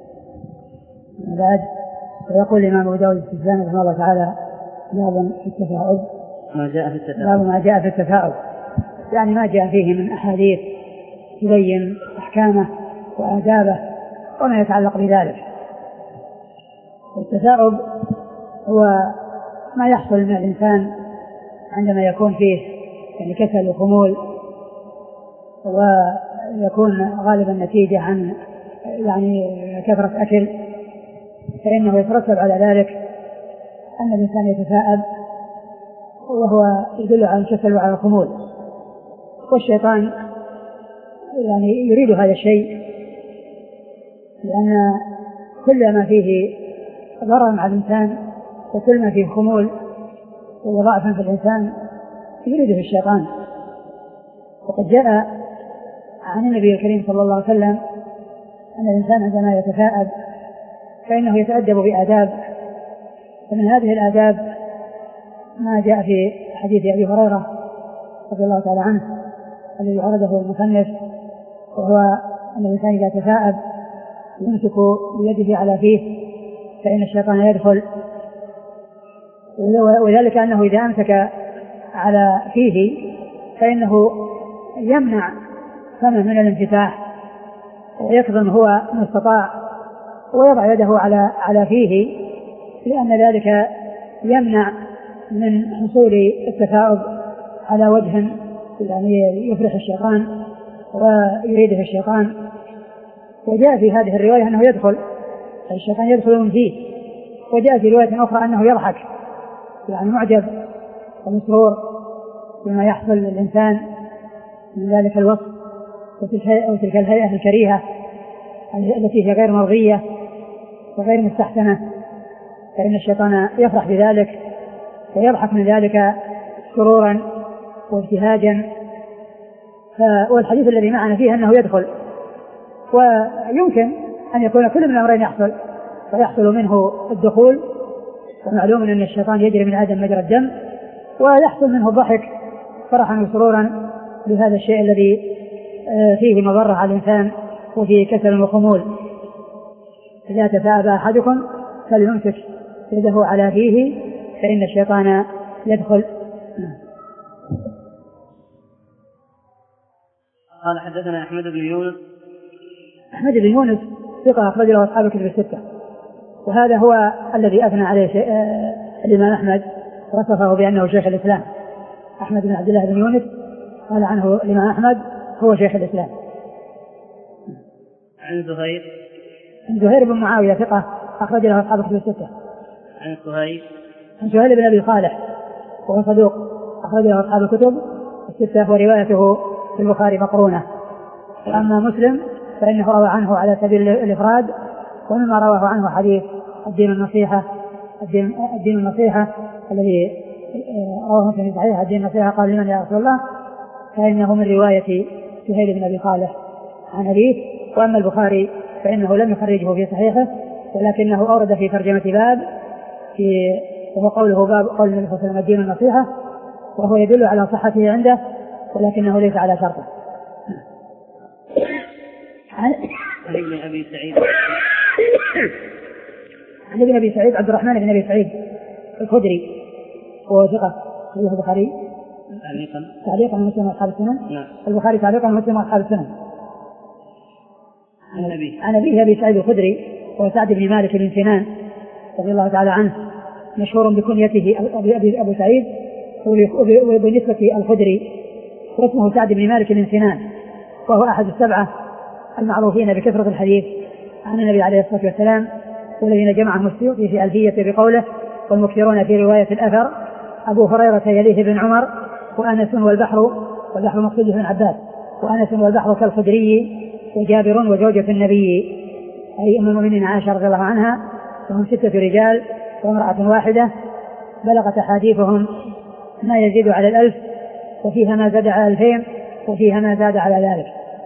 S1: بعد، يقول الإمام أبو داود السجستاني رحمه الله تعالى: باب في التثاؤب.
S3: ما جاء في التثاؤب
S1: باب ما جاء في التثاؤب، يعني ما جاء فيه من أحاديث تبين أحكامه وآدابه وما يتعلق بذلك. التثاؤب هو ما يحصل من الإنسان عندما يكون فيه يعني كسل وخمول، ويكون غالبا نتيجة عن يعني كثرة أكل، فإنه يترتب على ذلك أن الإنسان يتثاءب، وهو يدل على الكسل وعلى الخمول. والشيطان يعني يريد هذا الشيء، لأن كل ما فيه ضرر مع الإنسان وكل ما فيه خمول وضعفا في الإنسان يريده الشيطان. وقد جاء عن النبي الكريم صلى الله عليه وسلم أن الإنسان عندما يتثاءب فإنه يتأدب بآداب، ومن هذه الآداب ما جاء في حديث أبي هريرة رضي الله تعالى عنه الذي عرضه المصنف، وهو أن الإنسان إذا تثاءب يمسك بيده على فيه فإن الشيطان يدخل، وذلك أنه إذا أمسك على فيه فإنه يمنع فمه من الانفتاح ويكظم هو ما استطاع ويضع يده على على فيه، لأن ذلك يمنع من حصول التثاؤب على وجه يعني يفرح الشيطان ويريده الشيطان. وجاء في هذه الرواية أنه يدخل الشيطان يدخل من فيه، وجاء في رواية أخرى أنه يضحك، يعني معجب ومسرور بما يحصل للإنسان من ذلك الوصف وتلك الهيئة الكريهة التي هي غير مرضية وغير مستحسنة، فإن الشيطان يفرح بذلك ويضحك من ذلك سرورا وابتهاجا. والحديث الذي معنا فيه أنه يدخل، ويمكن أن يكون كل من الأمرين يحصل، فيحصل منه الدخول، ومعلوم أن الشيطان يجري من آدم مجرى الدم، ويحصل منه الضحك فرحا وسرورا بهذا الشيء الذي فيه مضرة على الإنسان وفيه كسل وخمول. إذا تثاءب أحدكم فليمسك يده على فيه فإن الشيطان يدخل.
S3: قال حدثنا أحمد بن يونس.
S1: أحمد بن يونس ثقة أخرج له أصحاب الكتب الستة، وهذا هو الذي أثنى عليه الإمام أحمد وصفه بأنه شيخ الإسلام. أحمد بن عبد الله بن يونس قال عنه الإمام أحمد هو شيخ الإسلام.
S3: عن زهير
S1: عن زهير بن معاوية ثقة أخرج له أصحاب الكتب الستة.
S3: عن سهيل
S1: عن سهيل بن أبي صالح وهو صدوق أخرج له أصحاب الكتب الستة، وروايته في البخاري مقرونة. وأما مسلم فإنه روى عنه على سبيل الإفراد، ومما رواه عنه حديث الدين النصيحة الدين, الدين النصيحة الذي رواه في صحيح الدين النصيحة قال لمن يا رسول الله، فإنه من رواية سهيل بن أبي صالح عن أبيه. وأما البخاري فإنه لم يخرجه في صحيحه، ولكنه أورد في ترجمة باب في وهو قوله باب قول النبي صلى الله عليه وسلم الدين النصيحة، وهو يدل على صحته عنده ولكنه ليس على شرطه.
S3: عن ابن أبي سعيد
S1: عن ابن أبي سعيد عبد الرحمن بن أبي سعيد الخدري وهو ثقة أخرجه البخاري
S3: تعليقا
S1: تعليقا ومسلم وأصحاب السنن.
S3: نعم.
S1: البخاري تعليقا ومسلم وأصحاب السنن.
S3: عن أبيه
S1: عن أبيه أبي سعيد الخدري وهو سعد بن مالك بن سنان رضي الله تعالى عنه، مشهور بكنيته أبي أبي أبو سعيد وبنسبة الخدري، واسمه سعد بن مالك بن سنان، وهو أحد السبعة المعروفين بكثرة الحديث عن النبي عليه الصلاة والسلام، والذين جمعهم السيوطي في ألفية بقوله: والمكثرون في رواية الأثر أبو هريرة يليه بن عمر وأنس والبحر، والبحر مقصود بن عباس، وأنس والبحر كالخدري وجابر وزوجة النبي أي أم المؤمنين عائشة رضي الله عنها، وهم ستة رجال وامرأة واحدة، بلغت أحاديثهم ما يزيد على الألف، وفيها ما زاد على الألفين، وفيها ما زاد على ذلك.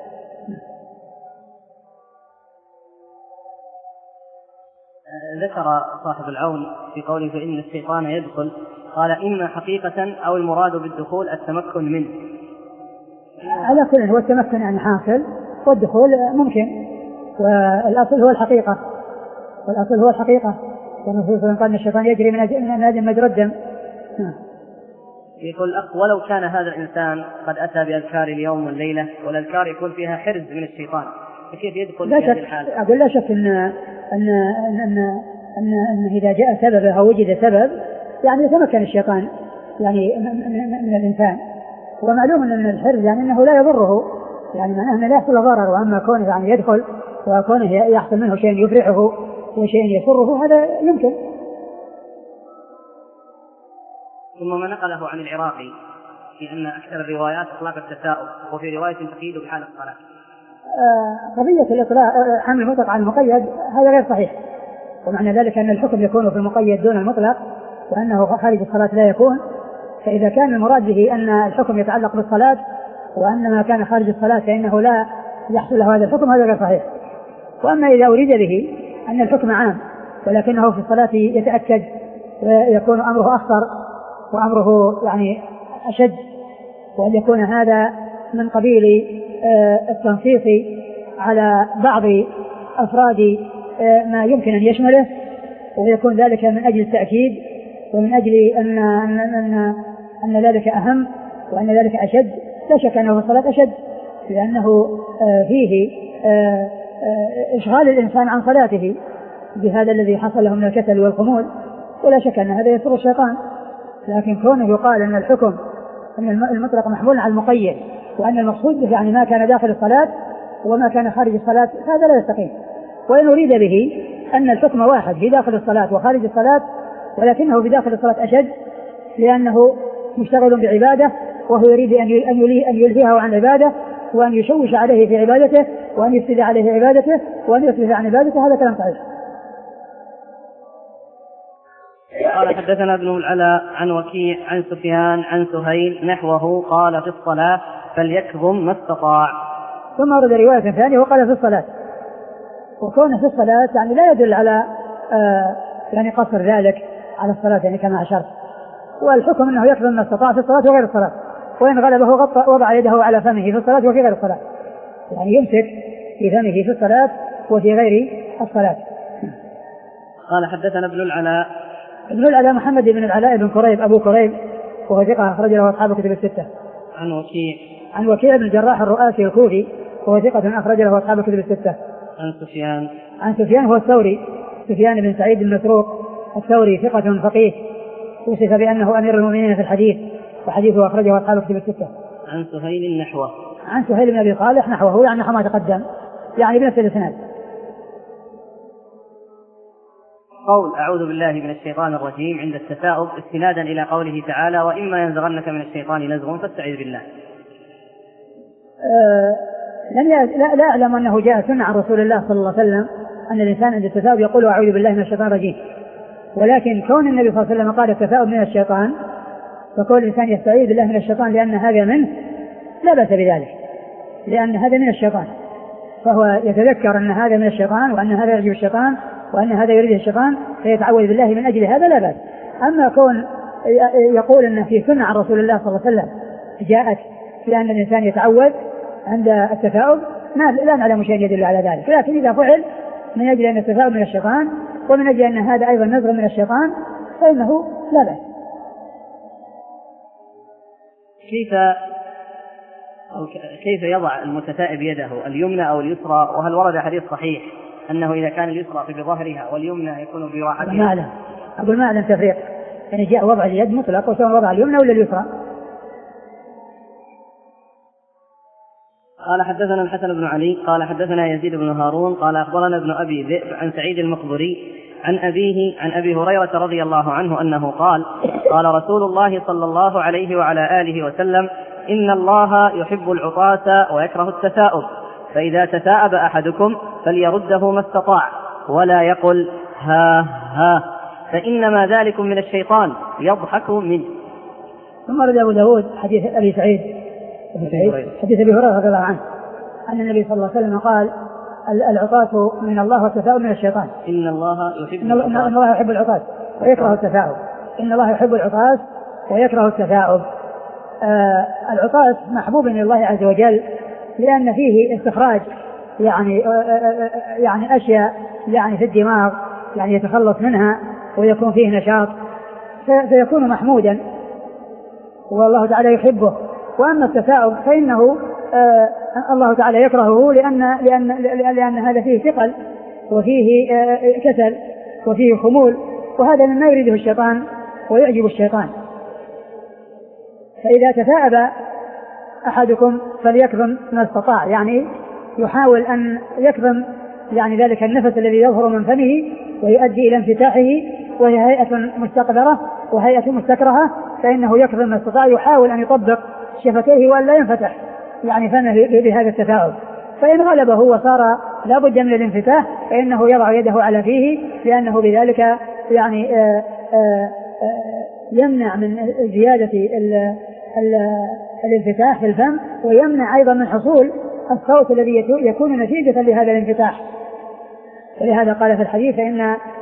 S3: ذكر صاحب العون في قوله فإن الشيطان يدخل، قال إما حقيقة أو المراد بالدخول التمكن منه.
S1: على كل هو التمكن يعني حاصل، والدخول ممكن، والأصل هو الحقيقة، والأصل هو الحقيقة، والنصوص صلى الله عليه وسلم قال إن الشيطان يجري من آدم مجرى الدم.
S3: يقول الأخ: ولو كان هذا الإنسان قد أتى بأذكار اليوم والليلة، والأذكار يكون فيها حرز من الشيطان، فكيف يدخل في هذه الحالة؟
S1: أقول لا شك أن أن أن أن, أن, أن إذا جاء سبب أو وجد سبب يعني يتمكن الشيطان يعني من الإنسان، ومعلوم أن الحرز يعني أنه لا يضره، يعني معناه أنه لا يحصل ضرر، وأما كونه يعني يدخل وكونه يحصل منه شيء يفرحه وشيء يسره هذا يمكن.
S3: ثم ما نقله عن العراقي في أن أكثر الروايات إطلاق التثاؤب، وفي رواية تقييد بحال الصلاة.
S1: قضية الإطلاق حمل المطلق على المقيد هذا غير صحيح، ومعنى ذلك أن الحكم يكون في المقيد دون المطلق، وأنه خارج الصلاة لا يكون. فإذا كان المراد به أن الحكم يتعلق بالصلاة، وأن ما كان خارج الصلاة فإنه لا يحصل له هذا الحكم، هذا غير صحيح. وأما إذا أريد به أن الحكم عام ولكنه في الصلاة يتأكد ويكون أمره أخطر وأمره يعني أشد، وأن يكون هذا من قبيل التنصيص على بعض أفراد ما يمكن أن يشمله، ويكون ذلك من أجل التأكيد ومن أجل أن, أن, أن, أن ذلك أهم وأن ذلك أشد، لا شك أنه في الصلاة أشد، لأنه فيه إشغال الإنسان عن صلاته بهذا الذي حصل له من الكسل والخمول، ولا شك أن هذا يسر الشيطان. لكن كونه يقال أن الحكم أن المطلق محمول على المقيد، وأن المقصود به يعني ما كان داخل الصلاة وما كان خارج الصلاة، هذا لا يستقيم. وإن أريد به أن الحكم واحد في داخل الصلاة وخارج الصلاة، ولكنه في داخل الصلاة أشد لأنه مشتغل بعبادة، وهو يريد أن يلهيه عن عبادة، وأن يشوش عليه في عبادته، وأن يفسد عليه عبادته، وأن يصرف عن عبادته، هذا كلام صحيح.
S3: قال حدثنا ابن العلاء عن وكيع عن سفيان عن سهيل نحوه، قال في الصلاة فليكظم ما استطاع.
S1: ثم ورد رواية ثانية وقال في الصلاة، وكونه في الصلاة يعني لا يدل على آه يعني قصر ذلك على الصلاة يعني كما أشرت، والحكم أنه يكظم ما استطاع في الصلاة وغير الصلاة، وإن غلبه غطى وضع يده على فمه في الصلاة وفي غير الصلاة، يعني يمسك في فمه في الصلاة وفي غير الصلاة.
S3: قال حدثنا ابن العلاء
S1: ابن العلاء محمد بن العلاء بن كريب أبو كريب، وهو ثقة أخرج له أصحاب الكتب الستة.
S3: عن وكيع
S1: عن وكيع بن الجراح الرؤاسي الكوفي، وهو ثقة أخرج له أصحاب الكتب الستة.
S3: عن سفيان
S1: عن سفيان هو الثوري، سفيان بن سعيد المسروق الثوري، ثقة فقيه، وصف بأنه أمير المؤمنين في الحديث، وحديثه أخرجه أصحاب الكتب الستة.
S3: عن سهيل نحوه
S1: عن سهيل بن أبي صالح نحوه، يعني نحو ما تقدم، يعني بنفس الإسناد.
S3: قول أعوذ بالله من الشيطان الرجيم عند التثاؤب استنادا إلى قوله تعالى وإما ينزغنك من الشيطان نزغ فاستعذ بالله.
S1: أه لا, لا أعلم أنه جاء سنة عن رسول الله صلى الله عليه وسلم أن الإنسان عند التثاؤب يقول أعوذ بالله من الشيطان الرجيم، ولكن كون النبي صلى الله عليه وسلم قال التثاؤب من الشيطان، فكون الإنسان يستعيذ بالله من الشيطان لأن هذا منه لا بأس بذلك، لأن هذا من الشيطان، فهو يتذكر أن هذا من الشيطان وأن هذا يعجب الشيطان وأن هذا يريد الشيطان فيتعوذ بالله من أجل هذا لا بأس. أما كون يقول أن في سنة عن رسول الله صلى الله عليه وسلم جاءت لأن الإنسان يتعوذ عند التثاؤب، ما لا نعلم شيء يدل على ذلك، لكن إذا فعل من أجل أن التثاؤب من الشيطان ومن أجل أن هذا أيضا نزغ من الشيطان فإنه لا بأس.
S3: كيف أو كيف يضع المتثائب يده اليمنى أو اليسرى؟ وهل ورد حديث صحيح أنه إذا كان اليسرى في بظهرها واليمنى يكون براحتها؟
S1: ما أعلم، أقول ما أعلم تفريق، يعني جاء وضع اليد مطلق وسواء وضع اليمنى ولا اليسرى.
S3: قال حدثنا الحسن بن علي قال حدثنا يزيد بن هارون قال أخبرنا ابن أبي ذئب عن سعيد المقبري عن أبيه عن أبي هريرة رضي الله عنه أنه قال قال رسول الله صلى الله عليه وعلى آله وسلم إن الله يحب العطاة ويكره التثاؤب، فإذا تثاءب أحدكم فليرده ما استطاع ولا يقل ها ها فإنما ذلكم من الشيطان يضحك منه.
S1: ثم رد أبو داود حديث أبي سعيد حديث أبي هريرة رضي الله عنه أن النبي صلى الله عليه وسلم قال العطاة من الله والتثاؤب من الشيطان.
S3: إن الله يحب
S1: إن الله يحب العطاة ويكره التثاؤب. إن الله يحب العطاة ويكره التثاؤب. آه العطاة محبوب من الله عز وجل لأن فيه استخراج يعني آه يعني أشياء يعني في الدماغ يعني يتخلص منها ويكون فيه نشاط فيكون محمودا والله تعالى يحبه. وأما التثاؤب فإنه آه الله تعالى يكرهه لأن, لأن, لأن هذا فيه ثقل وفيه آه كسل وفيه خمول، وهذا مما يريده الشيطان ويعجب الشيطان. فإذا تثاءب أحدكم فليكظم ما استطاع، يعني يحاول أن يكظم يعني ذلك النفس الذي يظهر من فمه ويؤدي إلى انفتاحه، وهي هيئة مستقذرة وهيئة مستكرهة، فإنه يكظم ما استطاع، يحاول أن يطبق شفتيه وأن لا ينفتح يعني فمه بهذا التثاؤب. فإن غلبه وصار لا بد من الانفتاح فإنه يضع يده على فيه، لأنه بذلك يعني آآ آآ يمنع من زيادة ال ال الانفتاح في الفم، ويمنع أيضا من حصول الصوت الذي يكون نتيجة لهذا الانفتاح. فلهذا قال في الحديث فإن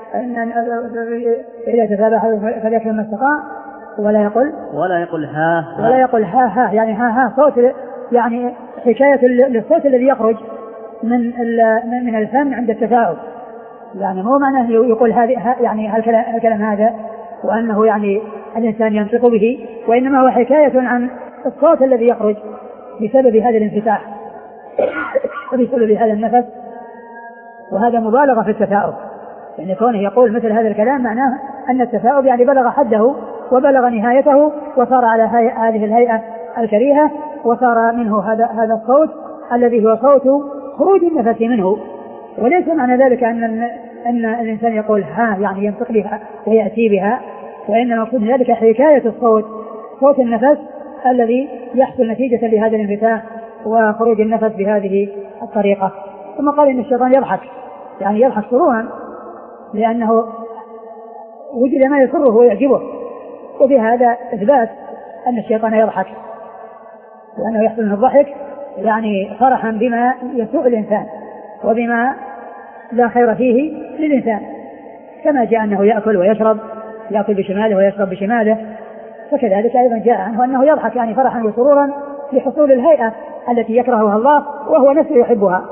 S1: إذا تثاءب فليكظم ما استطاع ولا يقل
S3: ولا يقل ها ها
S1: ولا يقل ها ها يعني ها ها صوت يعني حكاية للصوت الذي يخرج من من الفم عند التثاؤب. يعني مو معناه يقول هذه يعني هالكلام هذا وأنه يعني الإنسان ينطق به، وإنما هو حكاية عن الصوت الذي يخرج بسبب هذا الانفتاح وبسبب هذا النفس، وهذا مبالغة في التثاؤب. يعني كونه يقول مثل هذا الكلام معناه أن التثاؤب يعني بلغ حده وبلغ نهايته وصار على هذه الهيئة الكريهة، وصار منه هذا هذا الصوت الذي هو صوت خروج النفس منه. وليس معنى ذلك أن أن الإنسان يقول ها يعني ينطق بها ويأتي بها، وإنما مقصود ذلك حكاية الصوت، صوت النفس الذي يحصل نتيجة لهذا الانفتاح وخروج النفس بهذه الطريقة. ثم قال إن الشيطان يضحك، يعني يضحك سرورا لأنه وجد ما يسره ويعجبه، وبهذا إثبات أن الشيطان يضحك وأنه يحصل من الضحك يعني فرحا بما يسوء الإنسان وبما لا خير فيه للإنسان، كما جاء أنه يأكل ويشرب، يأكل بشماله ويشرب بشماله، فكذلك أيضا جاء عنه أنه يضحك يعني فرحا وسرورا لحصول الهيئة التي يكرهها الله وهو نفسه يحبها.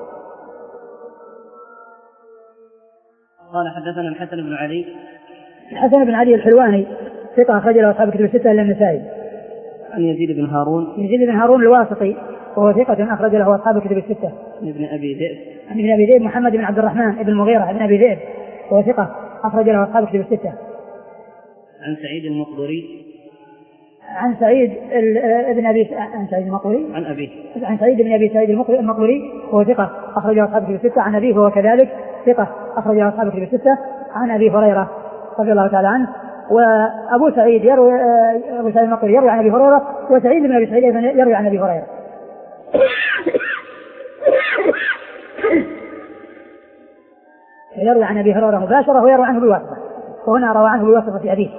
S3: قال حدثنا الحسن بن علي
S1: الحسن بن علي الحلواني ثقة أخرج له أصحاب الكتب الستة إلا النسائي.
S3: عن يزيد بن هارون
S1: يزيد بن هارون الواسطي وهو ثقة أخرج له أصحاب الكتب الستة.
S3: عن ابن أبي ذئب
S1: عن ابن أبي ذئب محمد بن عبد الرحمن بن المغيرة بن أبي ذئب وهو ثقة أخرج له أصحاب الكتب الستة.
S3: عن سعيد المقبري
S1: عن سعيد ابن أبي عن سعيد المقبري
S3: عن أبيه
S1: عن سعيد بن أبي سعيد المقبري وهو ثقة أخرج له أصحاب الكتب الستة. عن أبيه هو كذلك ثقة أخرج له أصحاب الكتب الستة. عن أبي هريرة رضي الله تعالى عنه. وأبو سعيد يروي أبو سعيد المقبري يروي عن أبي هريرة، وسعيد بن أبي سعيد يروي عن أبي هريرة. يروي عن أبي هريرة مباشرة ويروي عنه بواسطة، وهنا روى عنه بواسطة في حديث.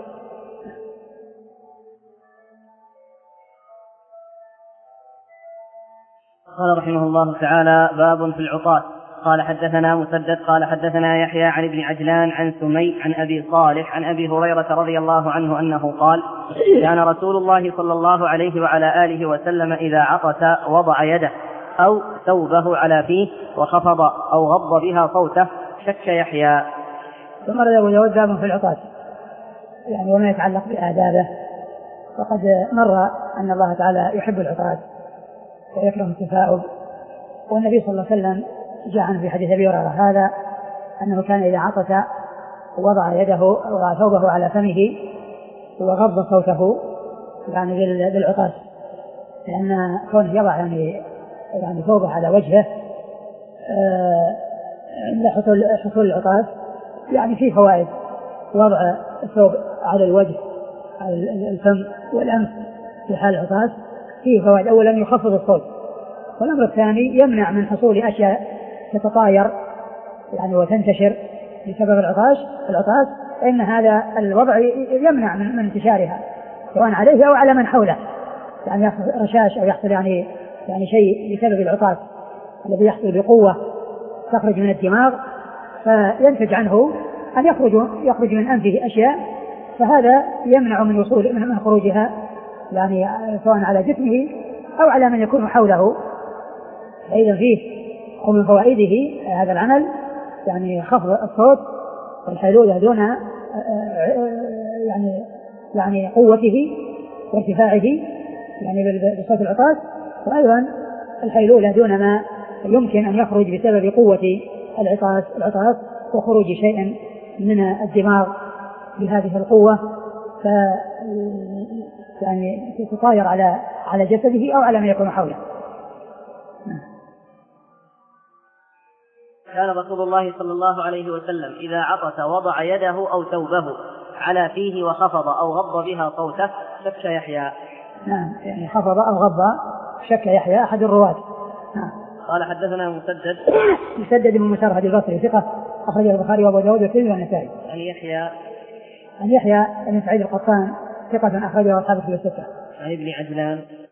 S3: قال رحمه الله تعالى باب في العطاة. قال حدثنا مسدد قال حدثنا يحيى عن ابن عجلان عن سمي عن أبي صالح عن أبي هريرة رضي الله عنه أنه قال كان رسول الله صلى الله عليه وعلى آله وسلم إذا عطس وضع يده
S2: أو ثوبه على فيه وخفض أو غض بها صوته شك يحيى.
S1: ثم رد أبو داود باب في العطاس يعني وما يتعلق بآدابه. وقد مر أن الله تعالى يحب العطاس ويكره التثاؤب، والنبي صلى الله عليه وسلم جاء عنه في حديث أبي هريرة هذا أنه كان إذا عطس وضع يده وضع ثوبه على فمه وغض صوته يعني بالعطاس، لأن كونه يضع يعني يعني ثوبه على وجهه عند حصول حصول العطاس يعني فيه فوائد. وضع الثوب على الوجه على الفم والأنف في حال العطاس فيه فوائد. أولا يخفض الصوت، والأمر الثاني يمنع من حصول أشياء تتطاير يعني وتنتشر بسبب العطاس العطاس فإن هذا الوضع يمنع من انتشارها سواء عليه أو على من حوله، يعني يحصل رشاش أو يحصل يعني يعني شيء بسبب العطاس الذي يحصل بقوة تخرج من الدماغ فينتج عنه أن يخرج يخرج من أنفه أشياء، فهذا يمنع من وصول من خروجها يعني سواء على جسمه أو على من يكون حوله. فإذا فيه ومن فوائده هذا العمل يعني خفض الصوت والحيلولة دون يعني يعني قوته وارتفاعه يعني بصوت العطاس، وأيضا الحيلولة دون ما يمكن أن يخرج بسبب قوة العطاس العطاس وخروج شيء من الدماغ بهذه القوة ف يعني تطاير على على جسده أو على ما يكون حوله.
S2: كان رسول الله صلى الله عليه وسلم إذا عطس وضع يده أو ثوبه على فيه وخفض أو غض بها صوته شك يحيى.
S1: نعم يعني خفض أو غض شك يحيى أحد الرواة. نعم.
S2: قال حدثنا مسدد
S1: مسدد بن مسرهد البصري ثقة أخرجه البخاري وأبو داود والترمذي والنسائي.
S2: عن يحيى
S1: عن يحيى بن سعيد القطان ثقة أخرجه أصحاب الكتب الستة.
S2: عن ابن عجلان